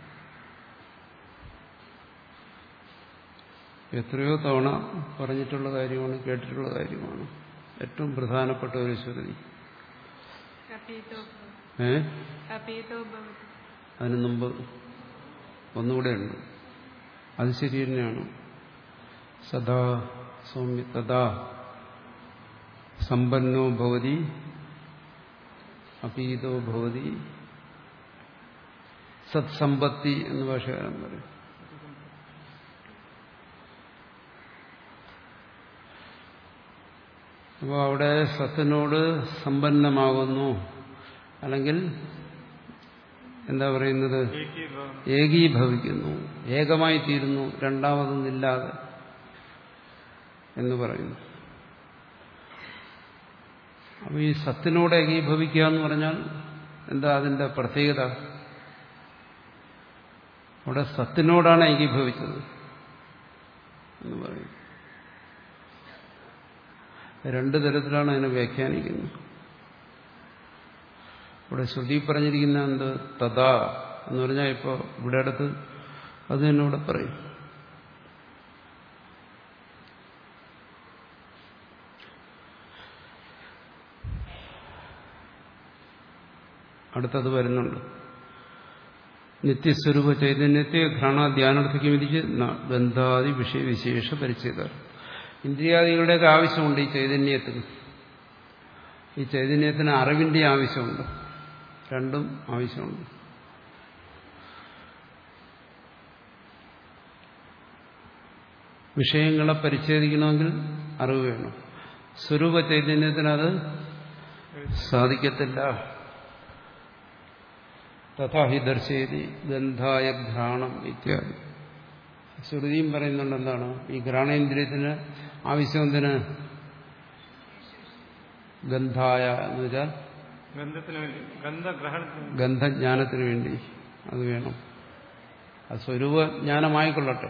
എത്രയോ തവണ പറഞ്ഞിട്ടുള്ള കാര്യമാണ്, കേട്ടിട്ടുള്ള കാര്യമാണ്. ഏറ്റവും പ്രധാനപ്പെട്ട ഒരു ശ്രുതി. ഏ അതിനു മുമ്പ് ഒന്നുകൂടെ ഉണ്ട്. അത് ശരി തന്നെയാണ്. സദാ സൗമ്യ തഥാ സമ്പന്നോ ഭവതി അപീതോ ഭവതി സത്സമ്പത്തി എന്ന് ഭാഷകാരൻ പറയും. അപ്പോൾ അവിടെ സത്തിനോട് സമ്പന്നമാകുന്നു, അല്ലെങ്കിൽ എന്താ പറയുന്നത്, ഏകീഭവിക്കുന്നു, ഏകമായി തീരുന്നു, രണ്ടാമതൊന്നില്ലാതെ എന്ന് പറയുന്നു. അപ്പോൾ ഈ സത്തിനോട് ഏകീഭവിക്കുക എന്ന് പറഞ്ഞാൽ എന്താ അതിന്റെ പ്രത്യേകത? അവിടെ സത്തിനോടാണ് ഏകീഭവിച്ചത് എന്ന് പറയും. രണ്ടു തരത്തിലാണ് അതിനെ വ്യാഖ്യാനിക്കുന്നത്. ഇവിടെ ശ്രുതി പറഞ്ഞിരിക്കുന്ന എന്ത് തഥാ എന്ന് പറഞ്ഞാൽ ഇപ്പോൾ ഇവിടെ അടുത്ത് അത് തന്നെ ഇവിടെ പറയും. അടുത്തത് വരുന്നുണ്ട്. നിത്യസ്വരൂപ ചൈതന്യത്തെ ഘ്രാണാധ്യാനാർത്ഥിക്ക് വിധിച്ച് ബന്ധാദി വിഷയവിശേഷ പരിച്ഛേദം. ഇന്ദ്രിയാദികളുടെയൊക്കെ ആവശ്യമുണ്ട് ഈ ചൈതന്യത്തിന്. ഈ ചൈതന്യത്തിന് അറിവിന്റെ ആവശ്യമുണ്ട്, രണ്ടും ആവശ്യമുണ്ട്. വിഷയങ്ങളെ പരിച്ഛേദിക്കണമെങ്കിൽ അറിവ് വേണം. സ്വരൂപ ചൈതന്യത്തിന് അത് സാധിക്കത്തില്ല. തഥാഹി ദർശയതി ഗന്ധായ ഘ്രാണം ഇത്യാദി. ശ്രുതിയും പറയുന്നുണ്ട് എന്താണ് ഈ ഘ്രാണേന്ദ്രിയത്തിന് ആവശ്യം എന്തിന്? ഗന്ധായ എന്ന് വെച്ചാൽ ഗന്ധത്തിന് വേണ്ടി, ഗന്ധഗ്രഹണത്തിന്, ഗന്ധജ്ഞാനത്തിന് വേണ്ടി അത് വേണം. അത് സ്വരൂപജ്ഞാനമായിക്കൊള്ളട്ടെ,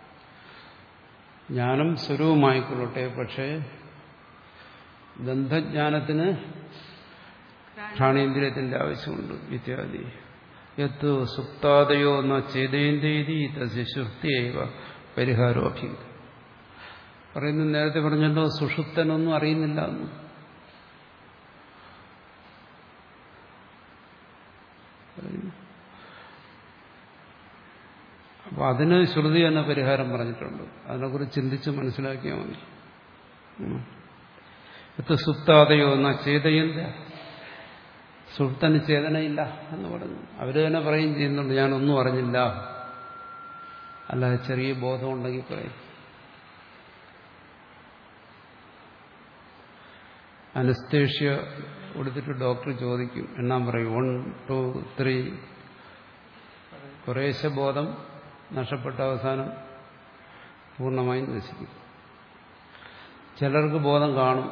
ജ്ഞാനം സ്വരൂപമായിക്കൊള്ളട്ടെ, പക്ഷേ ഗന്ധജ്ഞാനത്തിന് ഘ്രാണേന്ദ്രിയത്തിന്റെ ആവശ്യമുണ്ട്. ഇത്യാദി യത്ത് സുപ്താദയോ എന്ന ചേതേന്ദ്രീതി തസ്യ സുഷ്ടിയേവ പരിഹാരോ അഭ്യത. പറയുന്നു, നേരത്തെ പറഞ്ഞല്ലോ സുഷുപ്തനൊന്നും അറിയുന്നില്ല എന്ന്. അപ്പൊ അതിന് ശ്രുതി എന്ന പരിഹാരം പറഞ്ഞിട്ടുണ്ട്. അതിനെക്കുറിച്ച് ചിന്തിച്ച് മനസ്സിലാക്കിയാൽ മതി. യത്ത് സുപ്താദയോ എന്ന ചേതയന്ത, സുഹൃത്തന് ചേതനയില്ല എന്ന് പറഞ്ഞു. അവര് തന്നെ പറയും ചെയ്യുന്നുണ്ട്, ഞാനൊന്നും അറിഞ്ഞില്ല. അല്ലാതെ ചെറിയ ബോധമുണ്ടെങ്കിൽ പറയും. അനസ്തേഷ്യ കൊടുത്തിട്ട് ഡോക്ടർ ചോദിക്കും, എണ്ണാൻ പറയും, വൺ ടു ത്രീ. കുറേശ്ശെ ബോധം നഷ്ടപ്പെട്ട അവസാനം പൂർണ്ണമായും നശിക്കും. ചിലർക്ക് ബോധം കാണും.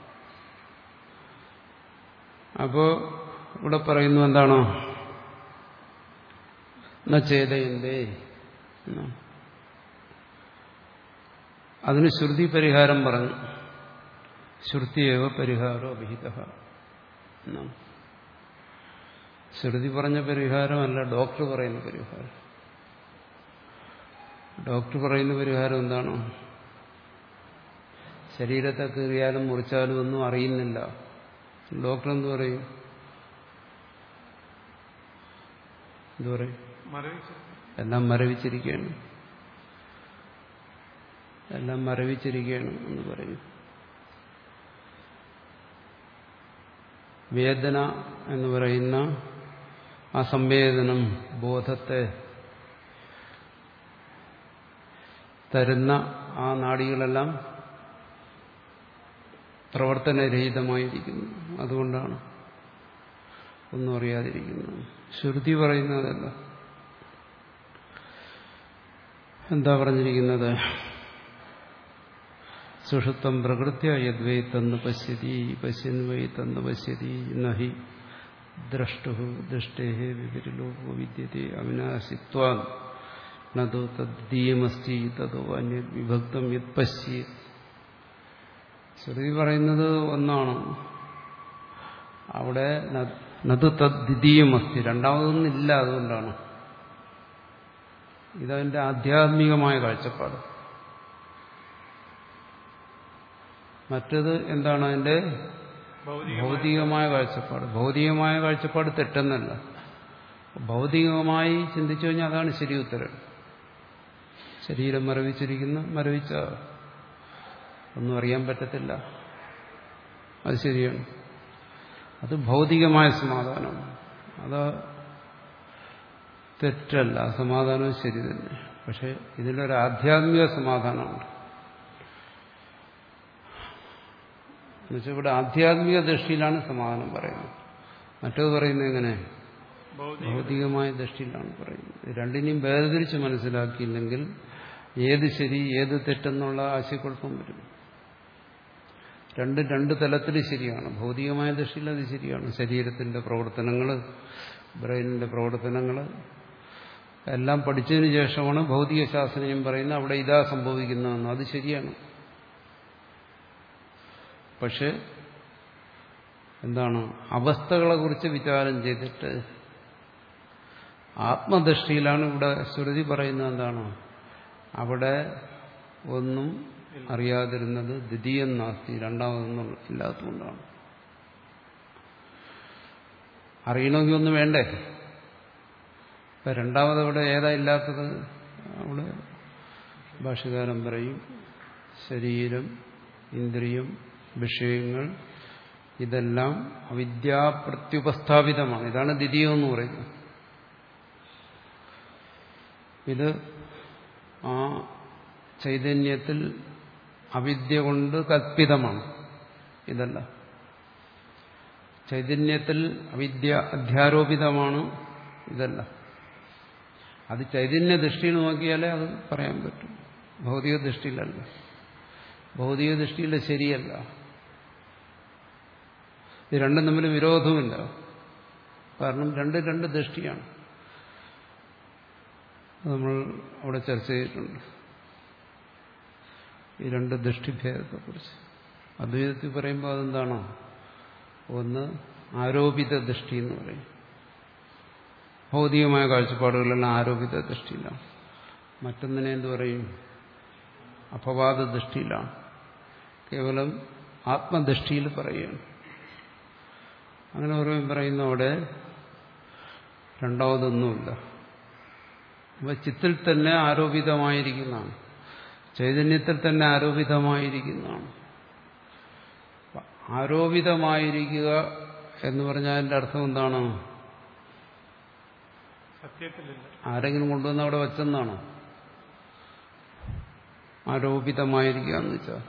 അപ്പോ ഇവിടെ പറയുന്നു എന്താണോ ന ചേതയന്തേ, അതിന് ശ്രുതി പരിഹാരം പറഞ്ഞു. ശ്രുതിയേവ പരിഹാരോ അഭിഹിത. ശ്രുതി പറഞ്ഞ പരിഹാരമല്ല ഡോക്ടർ പറയുന്ന പരിഹാരം. ഡോക്ടർ പറയുന്ന പരിഹാരം എന്താണോ, ശരീരത്തെ കീറിയാലും മുറിച്ചാലും ഒന്നും അറിയുന്നില്ല. ഡോക്ടർ എന്തു പറയും? എന്തു പറയും? എല്ലാം മരവിച്ചിരിക്കുകയാണ്, എല്ലാം മരവിച്ചിരിക്കുകയാണ് എന്ന് പറയും. വേദന എന്ന് പറയുന്ന ആ സംവേദനം, ബോധത്തെ തരുന്ന ആ നാഡികളെല്ലാം പ്രവർത്തനരഹിതമായിരിക്കുന്നു. അതുകൊണ്ടാണ് ഒന്നും അറിയാതിരിക്കുന്നത്. ശ്രുതി പറയുന്നതല്ല. എന്താ പറഞ്ഞിരിക്കുന്നത്? സുഷുപ്തം പ്രകൃത്യ യദ്വൈ തന്ന് പശ്യതി പശ്യൻ വൈ തന്ന് പശ്യതി നഹി ദ്രഷ്ടു ദൃഷ്ടേ വിപരിലോകോ വിദ്യത്തെ അവിനാശിത്വാ നതു തദ്ദീയമസ്തി തതോ അന്യ വിഭക്തം യത് പശ്യേ. ശ്രുതി പറയുന്നത് ഒന്നാണ്. അവിടെ നതു തദ്ദീയമസ്തി, രണ്ടാമതൊന്നില്ല. അതുകൊണ്ടാണ് ഇതതിന്റെ ആധ്യാത്മികമായ കാഴ്ചപ്പാട്. മറ്റത് എന്താണ്? അതിന്റെ ഭൗതികമായ കാഴ്ചപ്പാട്. ഭൗതികമായ കാഴ്ചപ്പാട് തെറ്റെന്നല്ല. ഭൗതികമായി ചിന്തിച്ചു കഴിഞ്ഞാൽ അതാണ് ശരി ഉത്തരം. ശരീരം മരവിച്ചിരിക്കുന്നു, മരവിച്ച ഒന്നും അറിയാൻ പറ്റത്തില്ല, അത് ശരിയാണ്. അത് ഭൗതികമായ സമാധാനം. അത് തെറ്റല്ല, സമാധാനം ശരി തന്നെ. പക്ഷെ ഇതിലൊരു ആധ്യാത്മിക സമാധാനമുണ്ട്. എന്നുവെച്ചാൽ ഇവിടെ ആധ്യാത്മിക ദൃഷ്ടിയിലാണ് സമാധാനം പറയുന്നത്. മറ്റത് പറയുന്നത് എങ്ങനെ? ഭൗതികമായ ദൃഷ്ടിയിലാണ് പറയുന്നത്. രണ്ടിനെയും വേർതിരിച്ച് മനസ്സിലാക്കിയില്ലെങ്കിൽ ഏത് ശരി ഏത് തെറ്റെന്നുള്ള ആശയക്കുഴപ്പം വരും. രണ്ട് രണ്ട് തലത്തിൽ ശരിയാണ്. ഭൗതികമായ ദൃഷ്ടിയിൽ അത് ശരിയാണ്. ശരീരത്തിന്റെ പ്രവർത്തനങ്ങൾ, ബ്രെയിനിന്റെ പ്രവർത്തനങ്ങൾ എല്ലാം പഠിച്ചതിന് ശേഷമാണ് ഭൗതിക ശാസ്ത്രം പറയുന്നത് അവിടെ ഇതാ സംഭവിക്കുന്നതെന്ന്. അത് ശരിയാണ്. പക്ഷെ എന്താണ്? അവസ്ഥകളെ കുറിച്ച് വിചാരം ചെയ്തിട്ട് ആത്മദൃഷ്ടിയിലാണ് ഇവിടെ ശ്രുതി പറയുന്നത്. എന്താണ്? അവിടെ ഒന്നും അറിയാതിരുന്നത് ദ്വിതീയം നാസ്തി, രണ്ടാമതൊന്നും ഇല്ലാത്തതുകൊണ്ടാണ്. അറിയണമെങ്കിൽ ഒന്നും വേണ്ടേ? ഇപ്പൊ രണ്ടാമതവിടെ ഏതാ ഇല്ലാത്തത്? അവിടെ ഭാഷ്യകാരൻ പറയും ശരീരം, ഇന്ദ്രിയം, വിഷയങ്ങൾ ഇതെല്ലാം അവിദ്യാപ്രത്യുപസ്ഥാപിതമാണ്. ഇതാണ് ദ്വിതീയം എന്ന് പറയുന്നത്. ഇത് ആ ചൈതന്യത്തിൽ അവിദ്യ കൊണ്ട് കൽപ്പിതമാണ്. ഇതല്ല. ചൈതന്യത്തിൽ അവിദ്യ അധ്യാരോപിതമാണ്. ഇതല്ല. അത് ചൈതന്യ ദൃഷ്ടിയിൽ നോക്കിയാലേ അത് പറയാൻ പറ്റും, ഭൗതിക ദൃഷ്ടിയിലല്ല. ഭൗതിക ദൃഷ്ടിയിൽ ശരിയല്ല. ഇത് രണ്ടും തമ്മിൽ വിരോധമില്ല. കാരണം രണ്ട് രണ്ട് ദൃഷ്ടിയാണ്. നമ്മൾ അവിടെ ചർച്ച ചെയ്തിട്ടുണ്ട് ഈ രണ്ട് ദൃഷ്ടിഭേദത്തെക്കുറിച്ച്. അദ്വൈതത്തിൽ പറയുമ്പോൾ അതെന്താണോ? ഒന്ന് ആരോപിത ദൃഷ്ടി എന്ന് പറയും. ഭൗതികമായ കാഴ്ചപ്പാടുകളെല്ലാം ആരോപിത ദൃഷ്ടിയിലാണ്. മറ്റൊന്നിനെ എന്തു പറയും? അപവാദ ദൃഷ്ടിയിലാണ്. കേവലം ആത്മദൃഷ്ടിയിൽ പറയുകയാണ്. അങ്ങനെ ഓരോന്നും പറയുന്ന അവിടെ രണ്ടാമതൊന്നുമില്ല. അപ്പൊ ചിത്തിൽ തന്നെ ആരോപിതമായിരിക്കുന്നതാണ്, ചൈതന്യത്തിൽ തന്നെ ആരോപിതമായിരിക്കുന്നതാണ്. ആരോപിതമായിരിക്കുക എന്ന് പറഞ്ഞാൽ അതിന്റെ അർത്ഥം എന്താണ്? ആരെങ്കിലും കൊണ്ടുവന്ന് അവിടെ വച്ചെന്നാണോ ആരോപിതമായിരിക്കുക എന്ന് വെച്ചാൽ?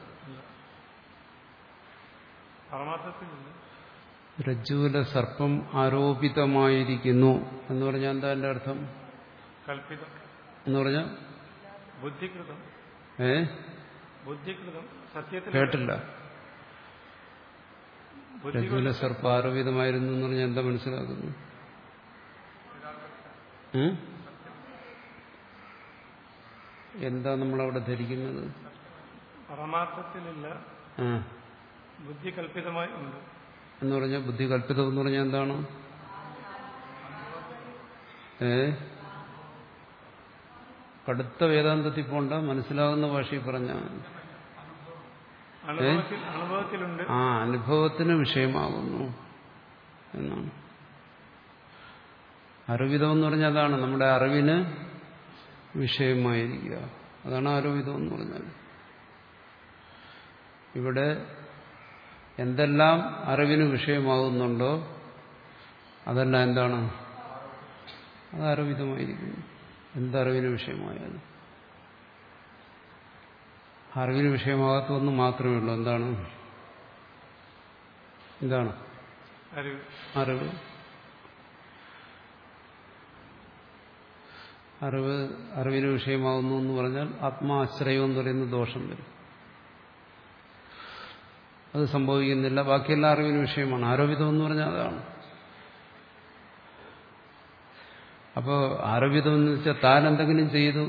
രജ്ജുവിലെ സർപ്പം ആരോപിതമായിരിക്കുന്നു എന്ന് പറഞ്ഞാൽ എന്താ എന്റെ അർത്ഥം? കൽപ്പിതം എന്ന് പറഞ്ഞാൽ ബുദ്ധികൃതം. ഏ ബുദ്ധികൃതം സത്യത്തിൽ കേട്ടില്ല. രജ്ജുവിലെ സർപ്പം ആരോപിതമായിരുന്നു എന്ന് പറഞ്ഞാൽ എന്താ മനസ്സിലാക്കുന്നു? എന്താ നമ്മളവിടെ ധരിക്കുന്നത്? പരമാർത്ഥത്തിലില്ല, ബുദ്ധി കൽപ്പിതമായി ഉണ്ട് എന്ന് പറഞ്ഞാൽ ബുദ്ധി കൽപ്പിതം എന്ന് പറഞ്ഞാൽ എന്താണ്? ഏ കടുത്ത വേദാന്തത്തിൽ പോണ്ട, മനസ്സിലാകുന്ന ഭാഷയിൽ പറഞ്ഞ അനുഭവത്തിലുണ്ട്. ആ അനുഭവത്തിന് വിഷയമാകുന്നു എന്നാണ്. ആരോപിതം എന്ന് പറഞ്ഞാൽ അതാണ് നമ്മുടെ അറിവിന് വിഷയമായിരിക്കുക. അതാണ് ആരോപിതം എന്ന് പറഞ്ഞാൽ. ഇവിടെ എന്തെല്ലാം അറിവിന് വിഷയമാകുന്നുണ്ടോ അതെല്ലാം എന്താണ്? അത് ആരോപിതമായിരിക്കുന്നു. എന്തറിവിന് വിഷയമായാലും അറിവിന് വിഷയമാകാത്ത ഒന്ന് മാത്രമേ ഉള്ളൂ. എന്താണ്? എന്താണ് അറിവ് അറിവ്? അറിവ് അറിവിന് വിഷയമാകുന്നു എന്ന് പറഞ്ഞാൽ ആത്മാശ്രയം എന്ന് പറയുന്ന ദോഷം വരും. അത് സംഭവിക്കുന്നില്ല. ബാക്കിയെല്ലാം അറിവിന് വിഷയമാണ്. ആരോപിതം എന്ന് പറഞ്ഞാൽ അതാണ്. അപ്പോൾ ആരോപിതം എന്ന് വെച്ചാൽ താൻ എന്തെങ്കിലും ചെയ്തു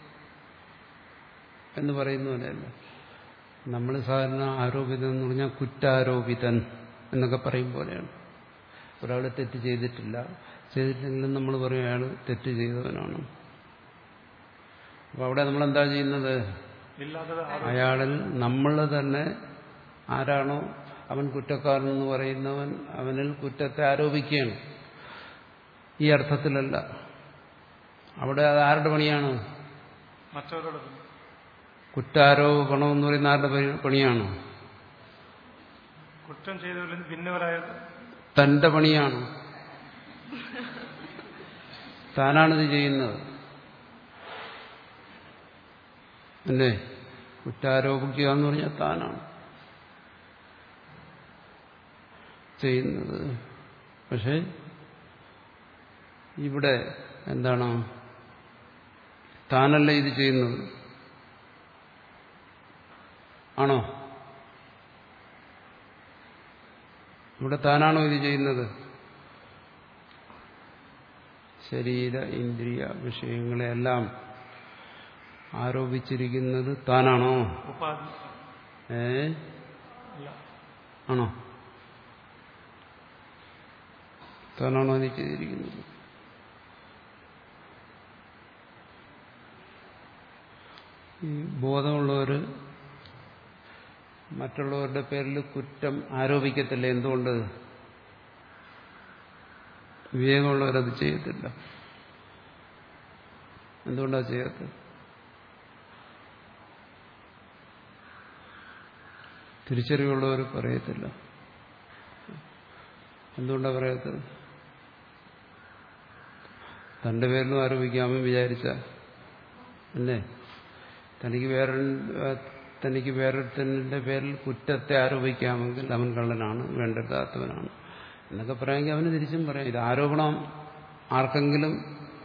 എന്ന് പറയുന്ന പോലെയല്ല. നമ്മൾ സാധാരണ ആരോപിതം എന്ന് പറഞ്ഞാൽ കുറ്റാരോപിതൻ എന്നൊക്കെ പറയും പോലെയാണ്. ഒരാൾ തെറ്റ് ചെയ്തിട്ടില്ല, ചെയ്തിട്ടില്ലെങ്കിലും നമ്മൾ പറയും അയാൾ തെറ്റ് ചെയ്തവനാണ്. അപ്പോൾ അവിടെ നമ്മളെന്താ ചെയ്യുന്നത്? അയാളിൽ നമ്മൾ തന്നെ ആരാണോ അവൻ കുറ്റക്കാരനെന്ന് പറയുന്നവൻ അവനിൽ കുറ്റത്തെ ആരോപിക്കുകയാണ്. ഈ അർത്ഥത്തിലല്ല. അവിടെ അത് ആരുടെ പണിയാണ്? മറ്റവരുടെ കുറ്റാരോപണം എന്ന് പറയുന്ന ആരുടെ പണിയാണ്? കുറ്റം ചെയ്തവരിൽ ഭിന്നവരായത് തന്റെ പണിയാണ്. താനാണിത് ചെയ്യുന്നത്. അല്ലേ? കുറ്റാരോപിക്കുക എന്ന് പറഞ്ഞാൽ താനാണ് ചെയ്യുന്നത്. പക്ഷെ ഇവിടെ എന്താണ്? താനല്ല ഇത് ചെയ്യുന്നത്. ആണോ? ഇവിടെ താനാണോ ഇത് ചെയ്യുന്നത്? ശരീര ഇന്ദ്രിയ വിഷയങ്ങളെല്ലാം ആരോപിച്ചിരിക്കുന്നത് താനാണോ? ഏ ആണോ? താനാണോ ഇത് ചെയ്തിരിക്കുന്നത്? ഈ ബോധമുള്ളവർ മറ്റുള്ളവരുടെ പേരിൽ കുറ്റം ആരോപിക്കത്തില്ല. എന്തുകൊണ്ട്? വിവേകമുള്ളവരത് ചെയ്യത്തില്ല. എന്തുകൊണ്ടാണ് ചെയ്യാത്തത്? തിരിച്ചറിവുള്ളവർ പറയത്തില്ല. എന്തുകൊണ്ടാണ് പറയാത്തത്? തന്റെ പേരിലും ആരോപിക്കാമെന്ന് വിചാരിച്ച അല്ലേ? തനിക്ക് വേറെ തനിക്ക് വേറൊരുത്തന്റെ പേരിൽ കുറ്റത്തെ ആരോപിക്കാമെങ്കിൽ അവൻ കള്ളനാണ്, വേണ്ടെത്താത്തവനാണ് എന്നൊക്കെ പറയാമെങ്കിൽ അവന് തിരിച്ചും പറയാം. ഇത് ആരോപണം ആർക്കെങ്കിലും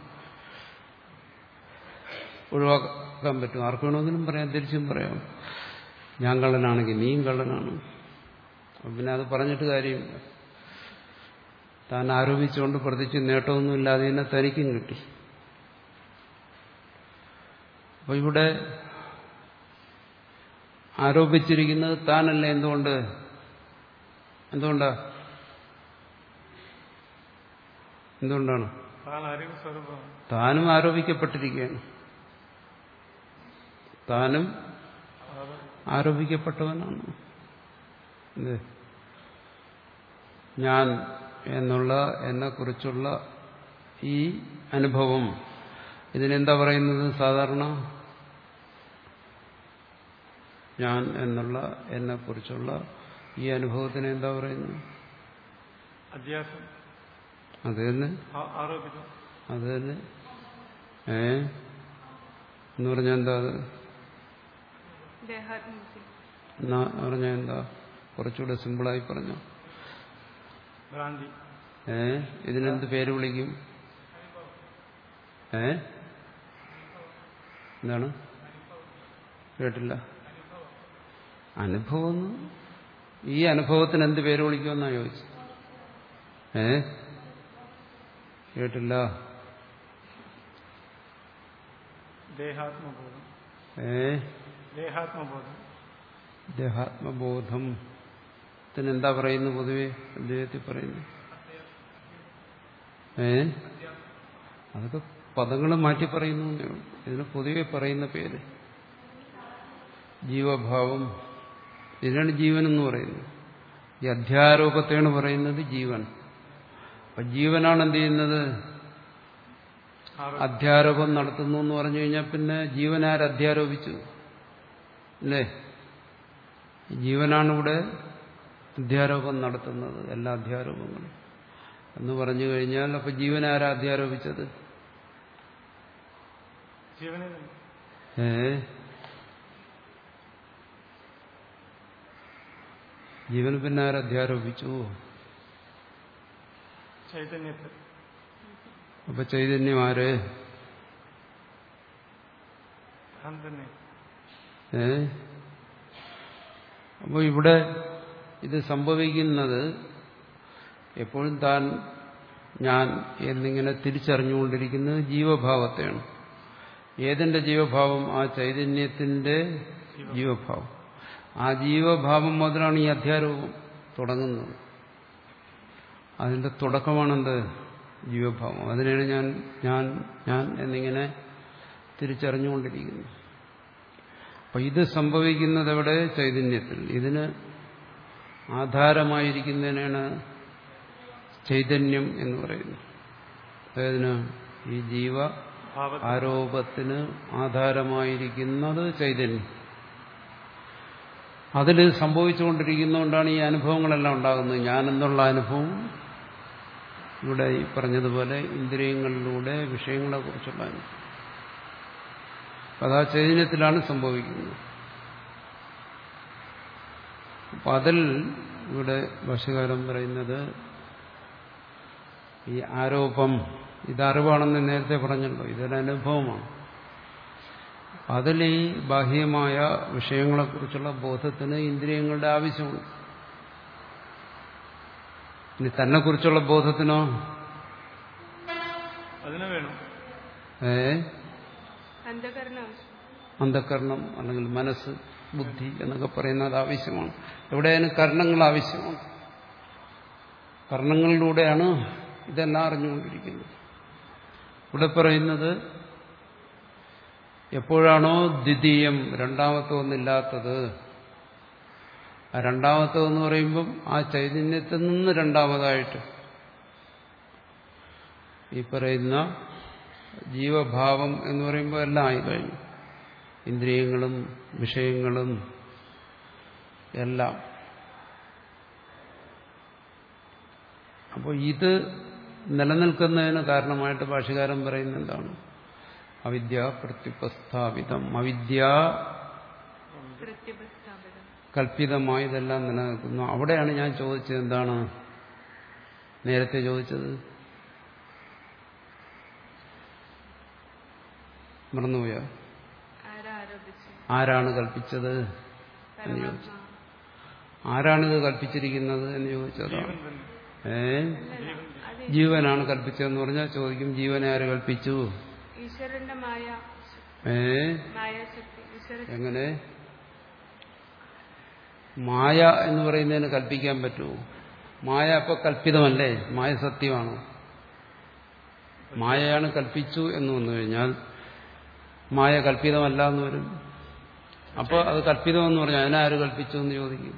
ഒഴിവാക്കാൻ പറ്റും. ആർക്ക് വേണമെങ്കിലും പറയാം, തിരിച്ചും പറയാം. ഞാൻ കള്ളനാണെങ്കിൽ നീയും കള്ളനാണ്. അപ്പം പിന്നെ അത് പറഞ്ഞിട്ട് കാര്യമില്ല. താൻ ആരോപിച്ചുകൊണ്ട് പ്രത്യേകിച്ച് നേട്ടമൊന്നുമില്ലാതെ തന്നെ തനിക്കും കിട്ടി. അപ്പൊ ഇവിടെ ആരോപിച്ചിരിക്കുന്നത് താനല്ല. എന്തുകൊണ്ട്? എന്തുകൊണ്ടാ എന്തുകൊണ്ടാണ്? താനും ആരോപിക്കപ്പെട്ടിരിക്കുകയാണ്. താനും ആരോപിക്കപ്പെട്ടവനാണ്. ഞാൻ എന്നുള്ള എന്നെക്കുറിച്ചുള്ള ഈ അനുഭവം, ഇതിനെന്താ പറയുന്നത് സാധാരണ? ഞാൻ എന്നുള്ള എന്നെക്കുറിച്ചുള്ള ഈ അനുഭവത്തിന് എന്താ പറയുന്നത്? അധ്യാസം. അത് തന്നെ അത് തന്നെ ഏ എന്ന് പറഞ്ഞാൽ എന്താ? അത് എന്നാ പറഞ്ഞാൽ എന്താ? കുറച്ചുകൂടെ സിമ്പിളായി പറഞ്ഞോ. ഏ ഇതിനെന്ത് പേര് വിളിക്കും? ഏ എന്താണ്? കേട്ടില്ല. അനുഭവം. ഈ അനുഭവത്തിന് എന്ത് പേര് വിളിക്കുമെന്നാ ചോദിച്ചു. ഏ കേട്ടില്ല. ദേഹാത്മബോധം. ഏ ദേഹാത്മബോധം. ദേഹാത്മബോധം എന്താ പറയുന്നു പൊതുവെ അദ്ദേഹത്തിൽ പറയുന്നു? ഏ അതൊക്കെ പദങ്ങൾ മാറ്റി പറയുന്നു. ഇതിന് പൊതുവെ പറയുന്ന പേര് ജീവഭാവം. ഇതിനാണ് ജീവൻ എന്ന് പറയുന്നത്. ഈ അധ്യാരോപത്തെയാണ് പറയുന്നത് ജീവൻ. അപ്പൊ ജീവനാണ് എന്ത് ചെയ്യുന്നത്? അധ്യാരോപം നടത്തുന്നു എന്ന് പറഞ്ഞു കഴിഞ്ഞാൽ പിന്നെ ജീവൻ ആര് അധ്യാരോപിച്ചു? അല്ലേ? ജീവനാണ് ഇവിടെ അധ്യാരോപം നടത്തുന്നത്, എല്ലാ അധ്യാരോപങ്ങളും എന്ന് പറഞ്ഞു കഴിഞ്ഞാൽ അപ്പൊ ജീവൻ ആരാ അധ്യാരോപിച്ചത്? ഏ ജീവൻ പിന്നെ ആരധ്യാരോപിച്ചു? ചൈതന്യത്തിൽ. അപ്പൊ ചൈതന്യം ആര്? താൻ തന്നെ. ഏ അപ്പൊ ഇവിടെ ഇത് സംഭവിക്കുന്നത് എപ്പോഴും താൻ ഞാൻ എന്നിങ്ങനെ തിരിച്ചറിഞ്ഞുകൊണ്ടിരിക്കുന്നത് ജീവഭാവത്തെയാണ്. ഏതിന്റെ ജീവഭാവം? ആ ചൈതന്യത്തിന്റെ ജീവഭാവം. ആ ജീവഭാവം മുതലാണ് ഈ അധ്യാരോപം തുടങ്ങുന്നത്. അതിന്റെ തുടക്കമാണെന്ത്? ജീവഭാവം. അതിനാണ് ഞാൻ ഞാൻ ഞാൻ എന്നിങ്ങനെ തിരിച്ചറിഞ്ഞുകൊണ്ടിരിക്കുന്നു. അപ്പൊ ഇത് സംഭവിക്കുന്നത് എവിടെ? ചൈതന്യത്തിൽ. ഇതിന് ആധാരമായിരിക്കുന്നതിനാണ് ചൈതന്യം എന്ന് പറയുന്നത്. അതായത് ഈ ജീവ ആരോപത്തിന് ആധാരമായിരിക്കുന്നത് ചൈതന്യം. അതിൽ സംഭവിച്ചുകൊണ്ടിരിക്കുന്നതുകൊണ്ടാണ് ഈ അനുഭവങ്ങളെല്ലാം ഉണ്ടാകുന്നത്. ഞാനെന്നുള്ള അനുഭവം ഇവിടെ ഈ പറഞ്ഞതുപോലെ ഇന്ദ്രിയങ്ങളിലൂടെ വിഷയങ്ങളെ കുറിച്ചുള്ള അനുഭവം അതാ ചൈതന്യത്തിലാണ് സംഭവിക്കുന്നത്. അപ്പൊ അതിൽ ഇവിടെ ഭാഷ്യകാരൻ പറയുന്നത് ഈ ആരോപം ഇതറിവാണെന്ന് നേരത്തെ പറഞ്ഞല്ലോ, ഇതൊരനുഭവമാണ്. അതിൽ ഈ ബാഹ്യമായ വിഷയങ്ങളെക്കുറിച്ചുള്ള ബോധത്തിന് ഇന്ദ്രിയങ്ങളുടെ ആവശ്യമുണ്ട്. ഇനി തന്നെക്കുറിച്ചുള്ള ബോധത്തിനോ? അതിന് വേണം. ഏ അന്ധകരണം അല്ലെങ്കിൽ മനസ്സ്, ബുദ്ധി എന്നൊക്കെ പറയുന്നത് ആവശ്യമാണ്. എവിടെയാണ് കർണങ്ങൾ ആവശ്യമാണ്. കർണങ്ങളിലൂടെയാണ് ഇതെല്ലാം അറിഞ്ഞുകൊണ്ടിരിക്കുന്നത്. ഇവിടെ പറയുന്നത് എപ്പോഴാണോ ദ്വിതീയം രണ്ടാമത്തെ ഒന്നില്ലാത്തത്, ആ രണ്ടാമത്തതെന്ന് പറയുമ്പം ആ ചൈതന്യത്തിൽ നിന്ന് രണ്ടാമതായിട്ട് ഈ പറയുന്ന ജീവഭാവം എന്ന് പറയുമ്പോൾ എല്ലാം ആയി കഴിഞ്ഞു. ഇന്ദ്രിയങ്ങളും വിഷയങ്ങളും എല്ലാം. അപ്പോൾ ഇത് നിലനിൽക്കുന്നതിന് കാരണമായിട്ട് ഭാഷ്യകാരൻ പറയുന്നത് എന്താണ്? അവിദ്യ പ്രത്യുപസ്ഥാപിതം. അവിദ്യ കൽപ്പിതമായി ഇതെല്ലാം നിലനിൽക്കുന്നു. അവിടെയാണ് ഞാൻ ചോദിച്ചത്, എന്താണ് നേരത്തെ ചോദിച്ചത്? മറന്നുപോയോ? ആരാണ് കൽപ്പിച്ചത് എന്ന് ചോദിച്ചു. ആരാണിത് കൽപ്പിച്ചിരിക്കുന്നത് എന്ന് ചോദിച്ചതാണ്. ഏ ജീവനാണ് കൽപ്പിച്ചതെന്ന് പറഞ്ഞാൽ ചോദിക്കും, ജീവനെ ആര് കൽപ്പിച്ചു? ഏ എങ്ങനെ? മായ എന്ന് പറയുന്നതിന് കൽപ്പിക്കാൻ പറ്റുമോ? മായ അപ്പൊ കൽപ്പിതമല്ലേ? മായ സത്യമാണോ? മായയാണ് കൽപ്പിച്ചു എന്ന് വന്നു കഴിഞ്ഞാൽ മായ കൽപ്പിതമല്ല എന്ന് വരും. അപ്പൊ അത് കൽപ്പിതമെന്ന് പറഞ്ഞാൽ അതിനാര് കൽപ്പിച്ചു എന്ന് ചോദിക്കും.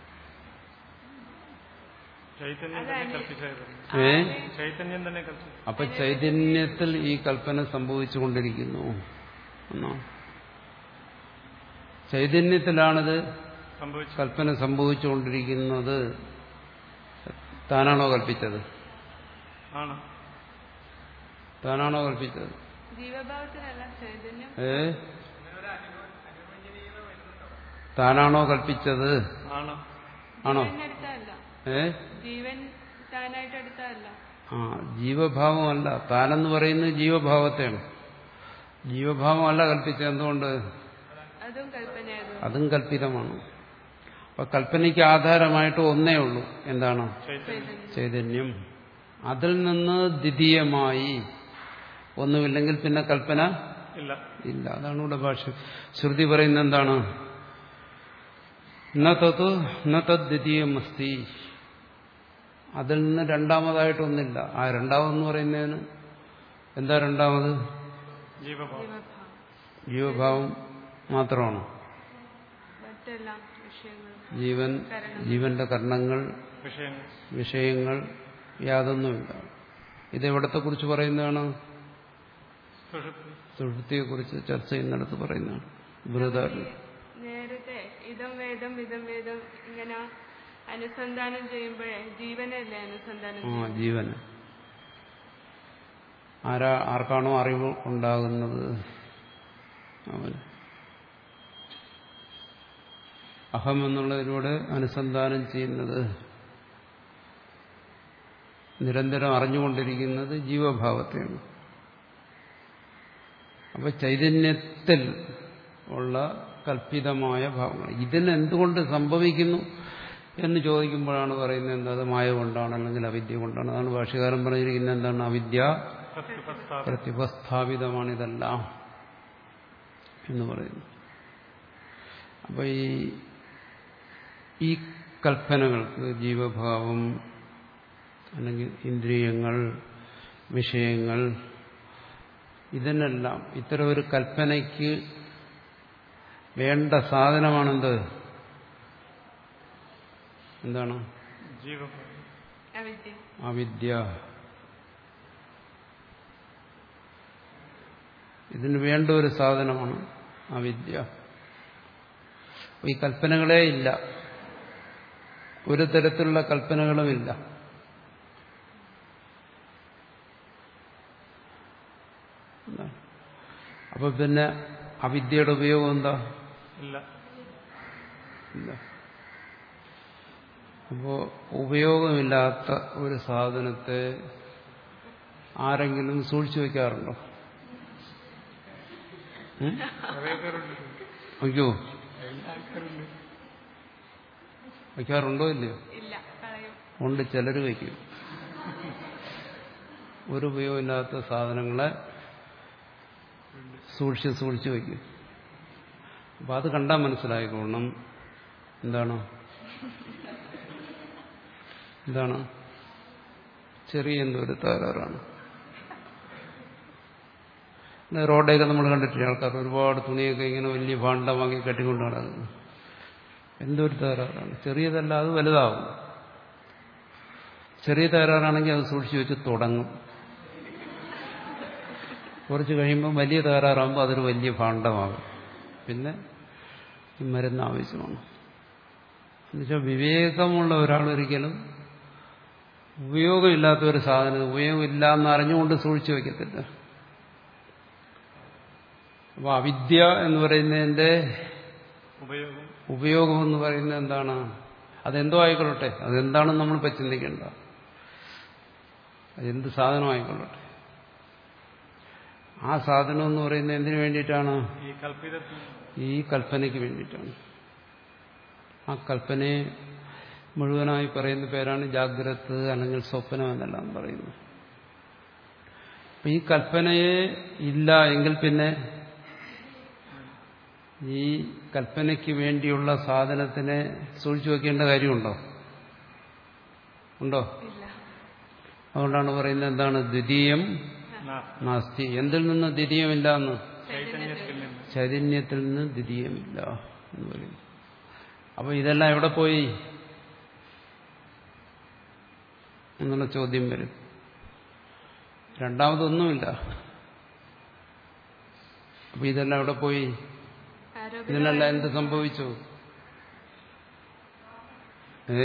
ഏ അപ്പൊ ചൈതന്യത്തിൽ ഈ കൽപ്പന സംഭവിച്ചുകൊണ്ടിരിക്കുന്നു എന്നോ? ചൈതന്യത്തിലാണിത് കൽപ്പന സംഭവിച്ചുകൊണ്ടിരിക്കുന്നത്. താനാണോ കൽപ്പിച്ചത്? താനാണോ കൽപ്പിച്ചത്? ഏ താനാണോ കൽപ്പിച്ചത്? ആണോ? ഏ ആ ജീവഭാവമല്ല. താനെന്ന് പറയുന്നത് ജീവഭാവത്തെയാണ്. ജീവഭാവമല്ല കൽപ്പിച്ചത്. എന്തുകൊണ്ട്? അതും കൽപ്പിതമാണ്. അപ്പൊ കൽപ്പനയ്ക്ക് ആധാരമായിട്ട് ഒന്നേ ഉള്ളൂ. എന്താണ്? ചൈതന്യം. അതിൽ നിന്ന് ദ്വിതീയമായി ഒന്നുമില്ലെങ്കിൽ പിന്നെ കൽപ്പന ഇല്ല. അതാണ് ഇവിടെ ഭാഷ. ശ്രുതി പറയുന്നത് എന്താണ്? ന തത് ന തദ്വിതീയം അസ്തി. അതിൽ നിന്ന് രണ്ടാമതായിട്ടൊന്നില്ല. ആ രണ്ടാമതെന്ന് പറയുന്നതിന് എന്താ രണ്ടാമത്? ജീവഭാവം മാത്രമാണോ? ജീവൻ, ജീവന്റെ കർണങ്ങൾ, വിഷയങ്ങൾ യാതൊന്നുമില്ല. ഇതെവിടത്തെ കുറിച്ച് പറയുന്നതാണ്? സുഷുപ്തിയെ കുറിച്ച് ചർച്ച ചെയ്യുന്നിടത്ത് പറയുന്നതാണ്. ബൃഹദാരണ്യകം. നേരത്തെ ഇതം വേദം ഇതം വേദം ഇങ്ങനെ അനുസന്ധാനം ചെയ്യുമ്പോഴേ ജീവനല്ലേ അനുസന്ധാനം? ആ ജീവന്. ആരാ ആർക്കാണോ അറിവ് ഉണ്ടാകുന്നത് അവന്. അഹം എന്നുള്ളതിലൂടെ അനുസന്ധാനം ചെയ്യുന്നത്, നിരന്തരം അറിഞ്ഞുകൊണ്ടിരിക്കുന്നത് ജീവഭാവത്തെയാണ്. അപ്പൊ ചൈതന്യത്തിൽ ഉള്ള കൽപ്പിതമായ ഭാവങ്ങൾ ഇതിന് എന്തുകൊണ്ട് സംഭവിക്കുന്നു എന്ന് ചോദിക്കുമ്പോഴാണ് പറയുന്നത് എന്താ, അത് മായ കൊണ്ടാണ് അല്ലെങ്കിൽ അവിദ്യ കൊണ്ടാണ്. അതാണ് ഭാഷ്യകാരൻ പറഞ്ഞിരിക്കുന്നത് എന്താണ്, അവിദ്യ പ്രതിപസ്ഥാപിതമാണ് ഇതെല്ലാം എന്ന് പറയുന്നു. അപ്പൊ ഈ ഈ കൽപ്പനകൾക്ക് ജീവഭാവം അല്ലെങ്കിൽ ഇന്ദ്രിയങ്ങൾ, വിഷയങ്ങൾ, ഇതിനെല്ലാം ഇത്തരം ഒരു കൽപ്പനയ്ക്ക് വേണ്ട സാധനമാണെന്ത്, എന്താണ്, അവിദ്യ. ഇതിന് വേണ്ട ഒരു സാധനമാണ് അവിദ്യ. ഈ കൽപ്പനകളേ ഇല്ല, ഒരു തരത്തിലുള്ള കൽപ്പനകളുമില്ല. അപ്പൊ പിന്നെ അവിദ്യയുടെ ഉപയോഗം എന്താ? ഇല്ല. അപ്പോ ഉപയോഗമില്ലാത്ത ഒരു സാധനത്തെ ആരെങ്കിലും സൂക്ഷിച്ചു വെക്കാറുണ്ടോ? വയ്ക്കോ? വയ്ക്കാറുണ്ടോ ഇല്ലയോ? ഉണ്ട്, ചിലര് വയ്ക്കും. ഒരു ഉപയോഗമില്ലാത്ത സാധനങ്ങളെ സൂക്ഷിച്ച് സൂക്ഷിച്ച് വയ്ക്കും. അപ്പൊ അത് കണ്ടാൽ മനസ്സിലായിക്കോണം എന്താണ് എന്താണ് ചെറിയ എന്തോ ഒരു തകരാറാണ്. റോഡൊക്കെ നമ്മൾ കണ്ടിട്ടില്ല, ആൾക്കാർ ഒരുപാട് തുണിയൊക്കെ ഇങ്ങനെ വലിയ ഭാണ്ഡം വാങ്ങി കെട്ടിക്കൊണ്ട് നടക്കുന്നു. എന്തോ ഒരു തകരാറാണ്, ചെറിയതല്ല, അത് വലുതാവും. ചെറിയ തകരാറാണെങ്കിൽ അത് സൂക്ഷിച്ചു വെച്ച് തുടങ്ങും. കുറച്ച് കഴിയുമ്പോൾ വലിയ തകരാറാകുമ്പോൾ അതൊരു വലിയ ഭാണ്ഡമാകും. പിന്നെ ഈ മരുന്ന് ആവശ്യമാണ്. എന്നുവെച്ചാൽ വിവേകമുള്ള ഒരാളൊരിക്കലും ഉപയോഗമില്ലാത്ത ഒരു സാധനം ഉപയോഗമില്ല എന്ന് അറിഞ്ഞുകൊണ്ട് സൂക്ഷിച്ചു വയ്ക്കത്തില്ല. അപ്പോൾ അവിദ്യ എന്ന് പറയുന്നതിന്റെ ഉപയോഗം എന്ന് പറയുന്നത് എന്താണ്? അതെന്തോ ആയിക്കൊള്ളട്ടെ, അതെന്താണെന്ന് നമ്മളിപ്പോൾ ചിന്തിക്കേണ്ട. അതെന്ത് സാധനമായിക്കൊള്ളട്ടെ, ആ സാധനം എന്ന് പറയുന്നത് എന്തിനു വേണ്ടിയിട്ടാണ്? ഈ കൽപ്പനയ്ക്ക് വേണ്ടിയിട്ടാണ്. ആ കൽപ്പനയെ മുഴുവനായി പറയുന്ന പേരാണ് ജാഗ്രത് അല്ലെങ്കിൽ സ്വപ്നം എന്നെല്ലാം പറയുന്നത്. അപ്പൊ ഈ കൽപ്പനയെ ഇല്ല എങ്കിൽ പിന്നെ ഈ കൽപ്പനയ്ക്ക് വേണ്ടിയുള്ള സാധനത്തിനെ സൂക്ഷിച്ചു വെക്കേണ്ട കാര്യമുണ്ടോ? ഉണ്ടോ? അതുകൊണ്ടാണ് പറയുന്നത് എന്താണ്, ദ്വിതീയം നാസ്തി. എന്തിൽ നിന്ന് ദ്വിതീയമില്ല എന്ന്? ചൈതന്യത്തിൽ നിന്ന് ദ്വിതീയമില്ല എന്ന് പറയുന്നു. അപ്പൊ ഇതെല്ലാം എവിടെ പോയി എന്നുള്ള ചോദ്യം വരും. രണ്ടാമതൊന്നുമില്ല. അപ്പൊ ഇതെല്ലാം എവിടെ പോയി? ഇതിനെല്ലാം എന്ത് സംഭവിച്ചു? ഏ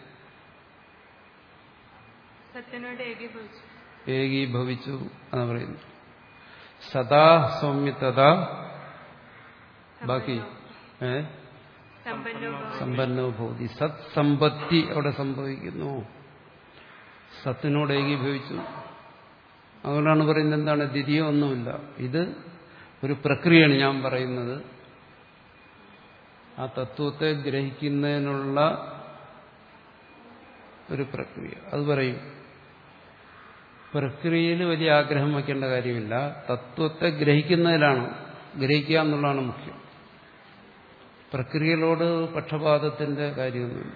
ഏകീഭവിച്ചു എന്നാ പറയുന്നു. സദാ സൗമ്യതത ബാക്കി ഏ സമ്പന്നോ ഭൂതി. സത് സമ്പത്തി അവിടെ സംഭവിക്കുന്നു. സത്തിനോട് ഏകീഭവിച്ചു. അതുകൊണ്ടാണ് പറയുന്നത് എന്താണ്, ദ്വിതീയം ഒന്നുമില്ല. ഇത് ഒരു പ്രക്രിയയാണ് ഞാൻ പറയുന്നത്. ആ തത്വത്തെ ഗ്രഹിക്കുന്നതിനുള്ള ഒരു പ്രക്രിയ. അത് പറയും. പ്രക്രിയയിൽ വലിയ ആഗ്രഹം വയ്ക്കേണ്ട കാര്യമില്ല. തത്വത്തെ ഗ്രഹിക്കുന്നതിലാണ്, ഗ്രഹിക്കുക എന്നുള്ളതാണ് മുഖ്യം. പ്രക്രിയകളോട് പക്ഷപാതത്തിന്റെ കാര്യമൊന്നുമില്ല.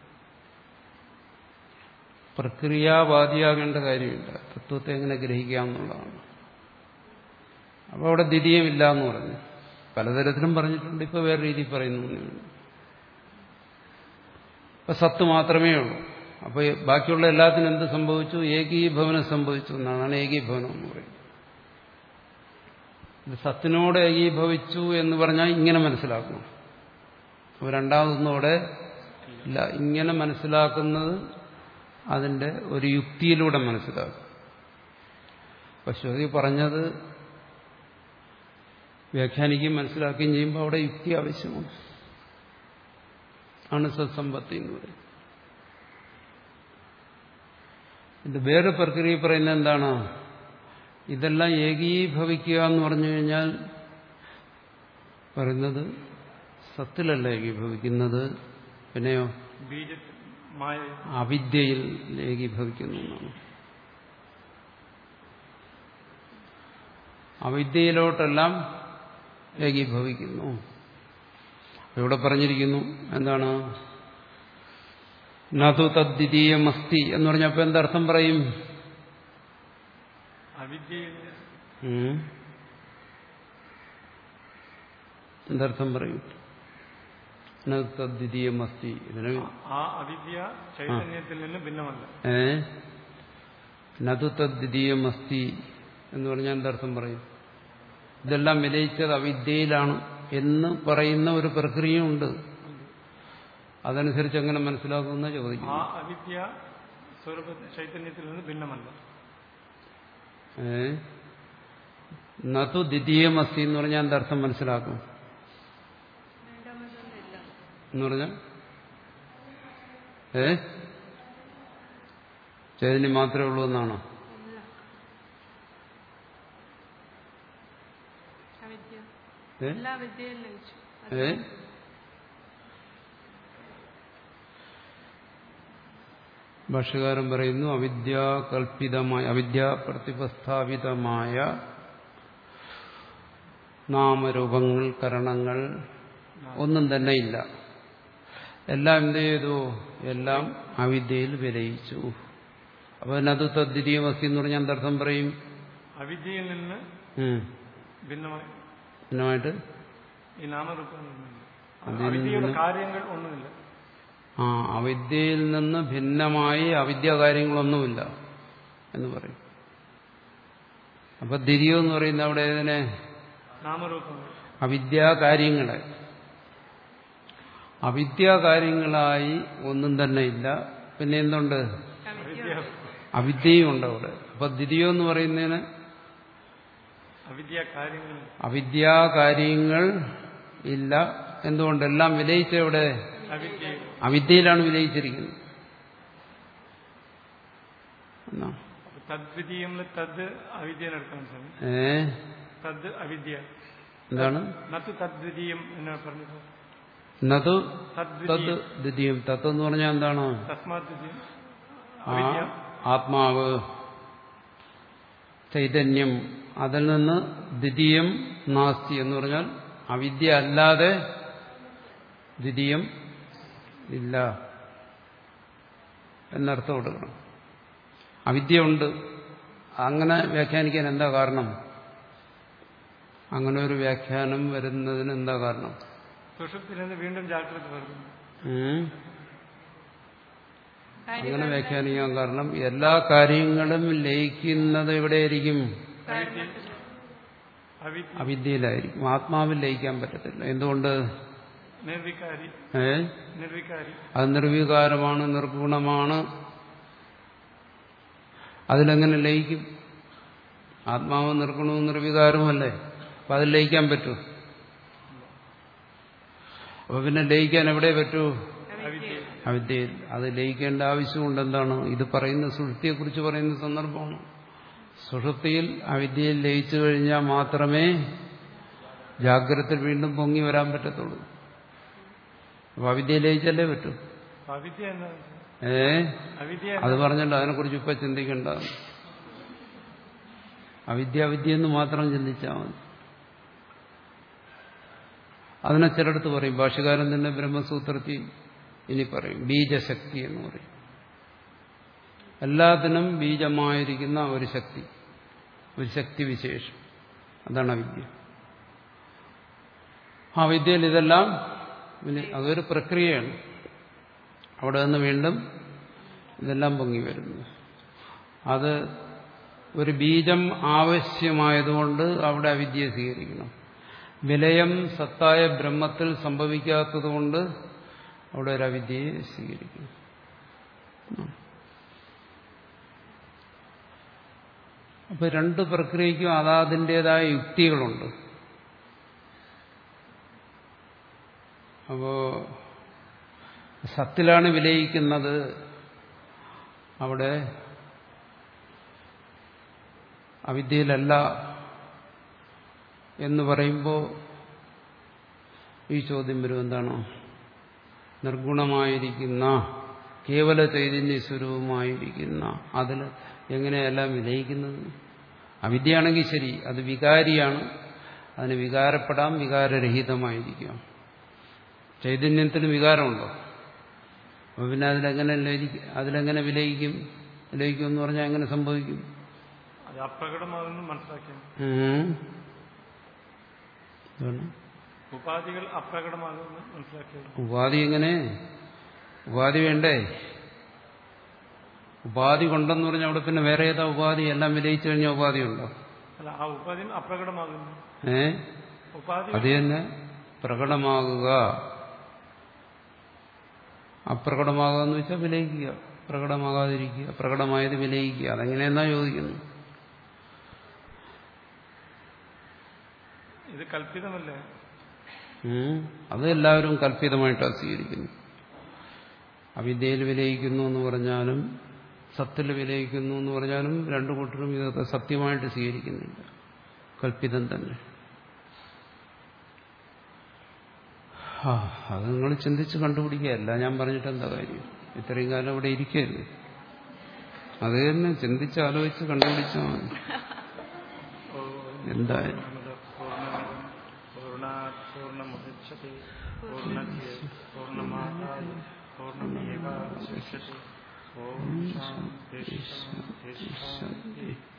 പ്രക്രിയാവാദിയാകേണ്ട കാര്യമില്ല. തത്വത്തെ എങ്ങനെ ഗ്രഹിക്കുക എന്നുള്ളതാണ്. അപ്പോൾ അവിടെ ദ്വിതീയമില്ല എന്ന് പറഞ്ഞു. പലതരത്തിലും പറഞ്ഞിട്ടുണ്ട്. ഇപ്പൊ വേറെ രീതിയിൽ പറയുന്നു. ഇപ്പൊ സത്ത് മാത്രമേ ഉള്ളൂ. അപ്പൊ ബാക്കിയുള്ള എല്ലാത്തിനും എന്ത് സംഭവിച്ചു? ഏകീഭവനം സംഭവിച്ചു എന്നാണ് ഏകീഭവനം എന്ന് പറയുന്നത്. ഇത് സത്തിനോട് ഏകീഭവിച്ചു എന്ന് പറഞ്ഞാൽ ഇങ്ങനെ മനസ്സിലാക്കണം. അപ്പൊ രണ്ടാമതൊന്നും അവിടെ ഇല്ല. ഇങ്ങനെ മനസ്സിലാക്കുന്നത് അതിന്റെ ഒരു യുക്തിയിലൂടെ മനസ്സിലാക്കും. അപ്പൊ ശ്രുതി പറഞ്ഞത് വ്യാഖ്യാനിക്കുകയും മനസ്സിലാക്കുകയും ചെയ്യുമ്പോൾ അവിടെ യുക്തി ആവശ്യമാണ്. ആണ് സത്സമ്പത്തി എന്ന് പറയുന്നത്. ഇത് വേറെ പ്രക്രിയ പറയുന്നത് എന്താണ്? ഇതെല്ലാം ഏകീഭവിക്കുക എന്ന് പറഞ്ഞു കഴിഞ്ഞാൽ പറയുന്നത് സത്തിലല്ല ഏകീഭവിക്കുന്നത്, പിന്നെയോ അവിദ്യയിൽ ഏകീഭവിക്കുന്നു എന്നാണ്. അവിദ്യയിലോട്ടെല്ലാം ഏകീഭവിക്കുന്നു. ഇവിടെ പറഞ്ഞിരിക്കുന്നു എന്താണ്? നതു തദ്വിതീയമസ്തി എന്ന് പറഞ്ഞപ്പോ എന്തർത്ഥം പറയും? എന്തർത്ഥം പറയും? നതു തദ്വിതീയമസ്തി. ഇതിന് ചൈതന്യത്തിൽ നിന്ന് ഭിന്നമല്ല. ഏ നതു തദ്വിതീയമസ്തി എന്ന് പറഞ്ഞാൽ എന്തർത്ഥം പറയും? ഇതെല്ലാം വിലയിച്ചത് അവിദ്യയിലാണ് എന്ന് പറയുന്ന ഒരു പ്രക്രിയയുണ്ട്. അതനുസരിച്ച് എങ്ങനെ മനസ്സിലാക്കുന്ന ചോദിക്കും. ആ അവിദ്യ സ്വരൂപ ചൈതന്യത്തിൽ നിന്ന് ഭിന്നമല്ല. ഏ നതു ദ്വിതീയമസ്തി എന്ന് പറഞ്ഞാൽ എന്തർത്ഥം മനസ്സിലാക്കും എന്ന് പറഞ്ഞാൽ? ഏ ചൈതന്യം മാത്രമേ ഉള്ളൂ എന്നാണോ? ഏ ഭാഷ്യകാരൻ പറയുന്നു അവിദ്യാകൽപിതമായ അവിദ്യാപ്രതിപസ്ഥാപിതമായ നാമരൂപങ്ങൾ കരണങ്ങൾ ഒന്നും തന്നെ ഇല്ല. എല്ലാം എന്ത് ചെയ്തു? എല്ലാം അവിദ്യയിൽ വിലയിച്ചു. അപ്പൊ അതിനകത്ത് തദ്വിതീയമസ്തി എന്ന് പറഞ്ഞാൽ എന്തർത്ഥം പറയും? അവിദ്യയിൽ നിന്ന് ഭിന്നമായി ഭിന്നമായിട്ട് ഈ നാമരൂപങ്ങളുടെ കാര്യങ്ങൾ ഒന്നുമില്ല. ആ അവിദ്യയിൽ നിന്ന് ഭിന്നമായി അവിദ്യ കാര്യങ്ങളൊന്നുമില്ല എന്ന് പറയും. അപ്പൊ ദ്വിതീയം എന്ന് പറയുന്ന അവിടെ ഏതിനെ? നാമരൂപങ്ങൾ. അവിദ്യാകാര്യങ്ങളെ അവിദ്യാകാര്യങ്ങളായി ഒന്നും തന്നെ ഇല്ല. പിന്നെ എന്തുണ്ട്? അവിദ്യയും ഉണ്ട് അവിടെ. അപ്പൊ ദ്വിതീയം എന്ന് പറയുന്നതിന് അവിദ്യാകാര്യങ്ങൾ ഇല്ല. എന്തുകൊണ്ട്? എല്ലാം വിലയിച്ച എവിടെ? അവിദ്യയിലാണ് വിലയിച്ചിരിക്കുന്നത്. എന്താണ് നതു തദ് ദ്വിതീയം? തത്വം എന്ന് പറഞ്ഞാൽ എന്താണ്? ആത്മാവ് ചൈതന്യം, അതിൽ നിന്ന് ദ്വിതീയം നാസ്തി എന്ന് പറഞ്ഞാൽ അവിദ്യ അല്ലാതെ ദ്വിതീയം ഇല്ല എന്നർത്ഥം കൊടുക്കണം. അവിദ്യ ഉണ്ട്. അങ്ങനെ വ്യാഖ്യാനിക്കാൻ എന്താ കാരണം? അങ്ങനെ ഒരു വ്യാഖ്യാനം വരുന്നതിന് എന്താ കാരണം? വീണ്ടും ജാഗ്രത വരുന്നു. അങ്ങനെ വ്യാഖ്യാനിക്കാൻ കാരണം എല്ലാ കാര്യങ്ങളും ലയിക്കുന്നത് എവിടെയായിരിക്കും? അവിദ്യയിലായിരിക്കും. ആത്മാവിൽ ലയിക്കാൻ പറ്റത്തില്ല. എന്തുകൊണ്ട്? ഏ അത് നിർവികാരമാണ്, നിർഗുണമാണ്. അതിലെങ്ങനെ ലയിക്കും? ആത്മാവ് നിർഗുണവും നിർവികാരവുമല്ലേ. അപ്പൊ അതിൽ ലയിക്കാൻ പറ്റൂ? അപ്പൊ പിന്നെ ലയിക്കാൻ എവിടെ പറ്റൂ? അവിദ്യയിൽ. അത് ലയിക്കേണ്ട ആവശ്യമുണ്ട്. എന്താണ് ഇത് പറയുന്ന? സുഷുപ്തിയെക്കുറിച്ച് പറയുന്ന സന്ദർഭമാണ്. സുഷുപ്തിയിൽ അവിദ്യയിൽ ലയിച്ചു കഴിഞ്ഞാൽ മാത്രമേ ജാഗ്രതയിൽ വീണ്ടും പൊങ്ങി വരാൻ പറ്റത്തുള്ളൂ. അപ്പൊ അവിദ്യ ലയിച്ചല്ലേ പറ്റൂ. ഏ അത് പറഞ്ഞല്ലോ, അതിനെക്കുറിച്ച് ഇപ്പൊ ചിന്തിക്കണ്ട. അവിദ്യ അവിദ്യ എന്ന് മാത്രം ചിന്തിച്ചാൽ മതി. അതിനെ ചിലടത്ത് പറയും. ഭാഷ്യകാരൻ തന്നെ ബ്രഹ്മസൂത്രത്തിൽ ഇനി പറയും ബീജശക്തി എന്ന് പറയും. എല്ലാത്തിനും ബീജമായിരിക്കുന്ന ഒരു ശക്തി, ഒരു ശക്തി വിശേഷം, അതാണ് അവിദ്യ. ആ വിദ്യയിൽ ഇതെല്ലാം അതൊരു പ്രക്രിയയാണ്. അവിടെ നിന്ന് വീണ്ടും ഇതെല്ലാം പൊങ്ങി വരുന്നു. അത് ഒരു ബീജം ആവശ്യമായതുകൊണ്ട് അവിടെ അവിദ്യയെ സ്വീകരിക്കണം. വിലയം സത്തായ ബ്രഹ്മത്തിൽ സംഭവിക്കാത്തതുകൊണ്ട് അവിടെ ഒരു അവിദ്യയെ സ്വീകരിക്കണം. അപ്പൊ രണ്ട് പ്രക്രിയയ്ക്കും അതാതിൻ്റെതായ യുക്തികളുണ്ട്. അപ്പോ സത്തിലാണ് വിലയിക്കുന്നത്. അവിടെ അവിദ്യയിലല്ല എന്ന് പറയുമ്പോൾ ഈ ചോദ്യം വരും, എന്താണോ നിർഗുണമായിരിക്കുന്ന കേവല ചൈതന്യ സ്വരൂപമായിരിക്കുന്ന അതിൽ എങ്ങനെയെല്ലാം വിലയിക്കുന്നത്? അവിദ്യയാണെങ്കിൽ ശരി, അത് വികാരിയാണ്, അതിന് വികാരപ്പെടാം, വികാരരഹിതമായിരിക്കാം. ചൈതന്യത്തിന് വികാരമുണ്ടോ? അപ്പോൾ പിന്നെ അതിലെങ്ങനെ അതിലെങ്ങനെ വിലയിക്കും? വിലയിക്കും എന്ന് പറഞ്ഞാൽ എങ്ങനെ സംഭവിക്കും? അപ്രകടമാകുന്നു മനസ്സിലാക്കിയ ഉപാധികൾ അപ്രകടമാകുന്നു മനസ്സിലാക്കിയത്. ഉപാധി എങ്ങനെ? ഉപാധി വേണ്ടേ? ഉപാധി കൊണ്ടെന്ന് പറഞ്ഞാൽ അവിടെ പിന്നെ വേറെ ഏതാ ഉപാധി? എല്ലാം വിലയിച്ചു കഴിഞ്ഞാൽ ഉപാധി ഉണ്ടോ? അല്ല, ആ ഉപാധി അപ്രകടമാകുന്നു. ഏ ഉപാധി അത് തന്നെ പ്രകടമാകുക. അപ്രകടമാകുക എന്ന് വെച്ചാൽ വിലയിക്കുക, പ്രകടമാകാതിരിക്കുക, പ്രകടമായത് വിലയിക്കുക. അതെങ്ങനെയെന്നാ ചോദിക്കുന്നു. ഇത് കൽപ്പിതമല്ലേ? അത് എല്ലാവരും കൽപ്പിതമായിട്ടാണ് സ്വീകരിക്കുന്നു. അവിദ്യയിൽ വിലയിക്കുന്നു എന്ന് പറഞ്ഞാലും സത്തിൽ വിലയിക്കുന്നു എന്ന് പറഞ്ഞാലും രണ്ടു കൂട്ടരും ഇതൊക്കെ സത്യമായിട്ട് സ്വീകരിക്കുന്നില്ല, കൽപ്പിതം തന്നെ. ആ അത് നിങ്ങൾ ചിന്തിച്ച് കണ്ടുപിടിക്കുകയല്ല, ഞാൻ പറഞ്ഞിട്ട് എന്താ കാര്യം? ഇത്രയും കാലം ഇവിടെ ഇരിക്കുകയല്ലേ, അത് തന്നെ ചിന്തിച്ച് ആലോചിച്ച് കണ്ടുപിടിച്ചാൽ മതി. എന്തായാലും പൂർണ്ണമാദായ പൂർണ്ണമേവാവശിഷ്യത്തെ. ഓം ശാന്തി ശാന്തി ശാന്തി.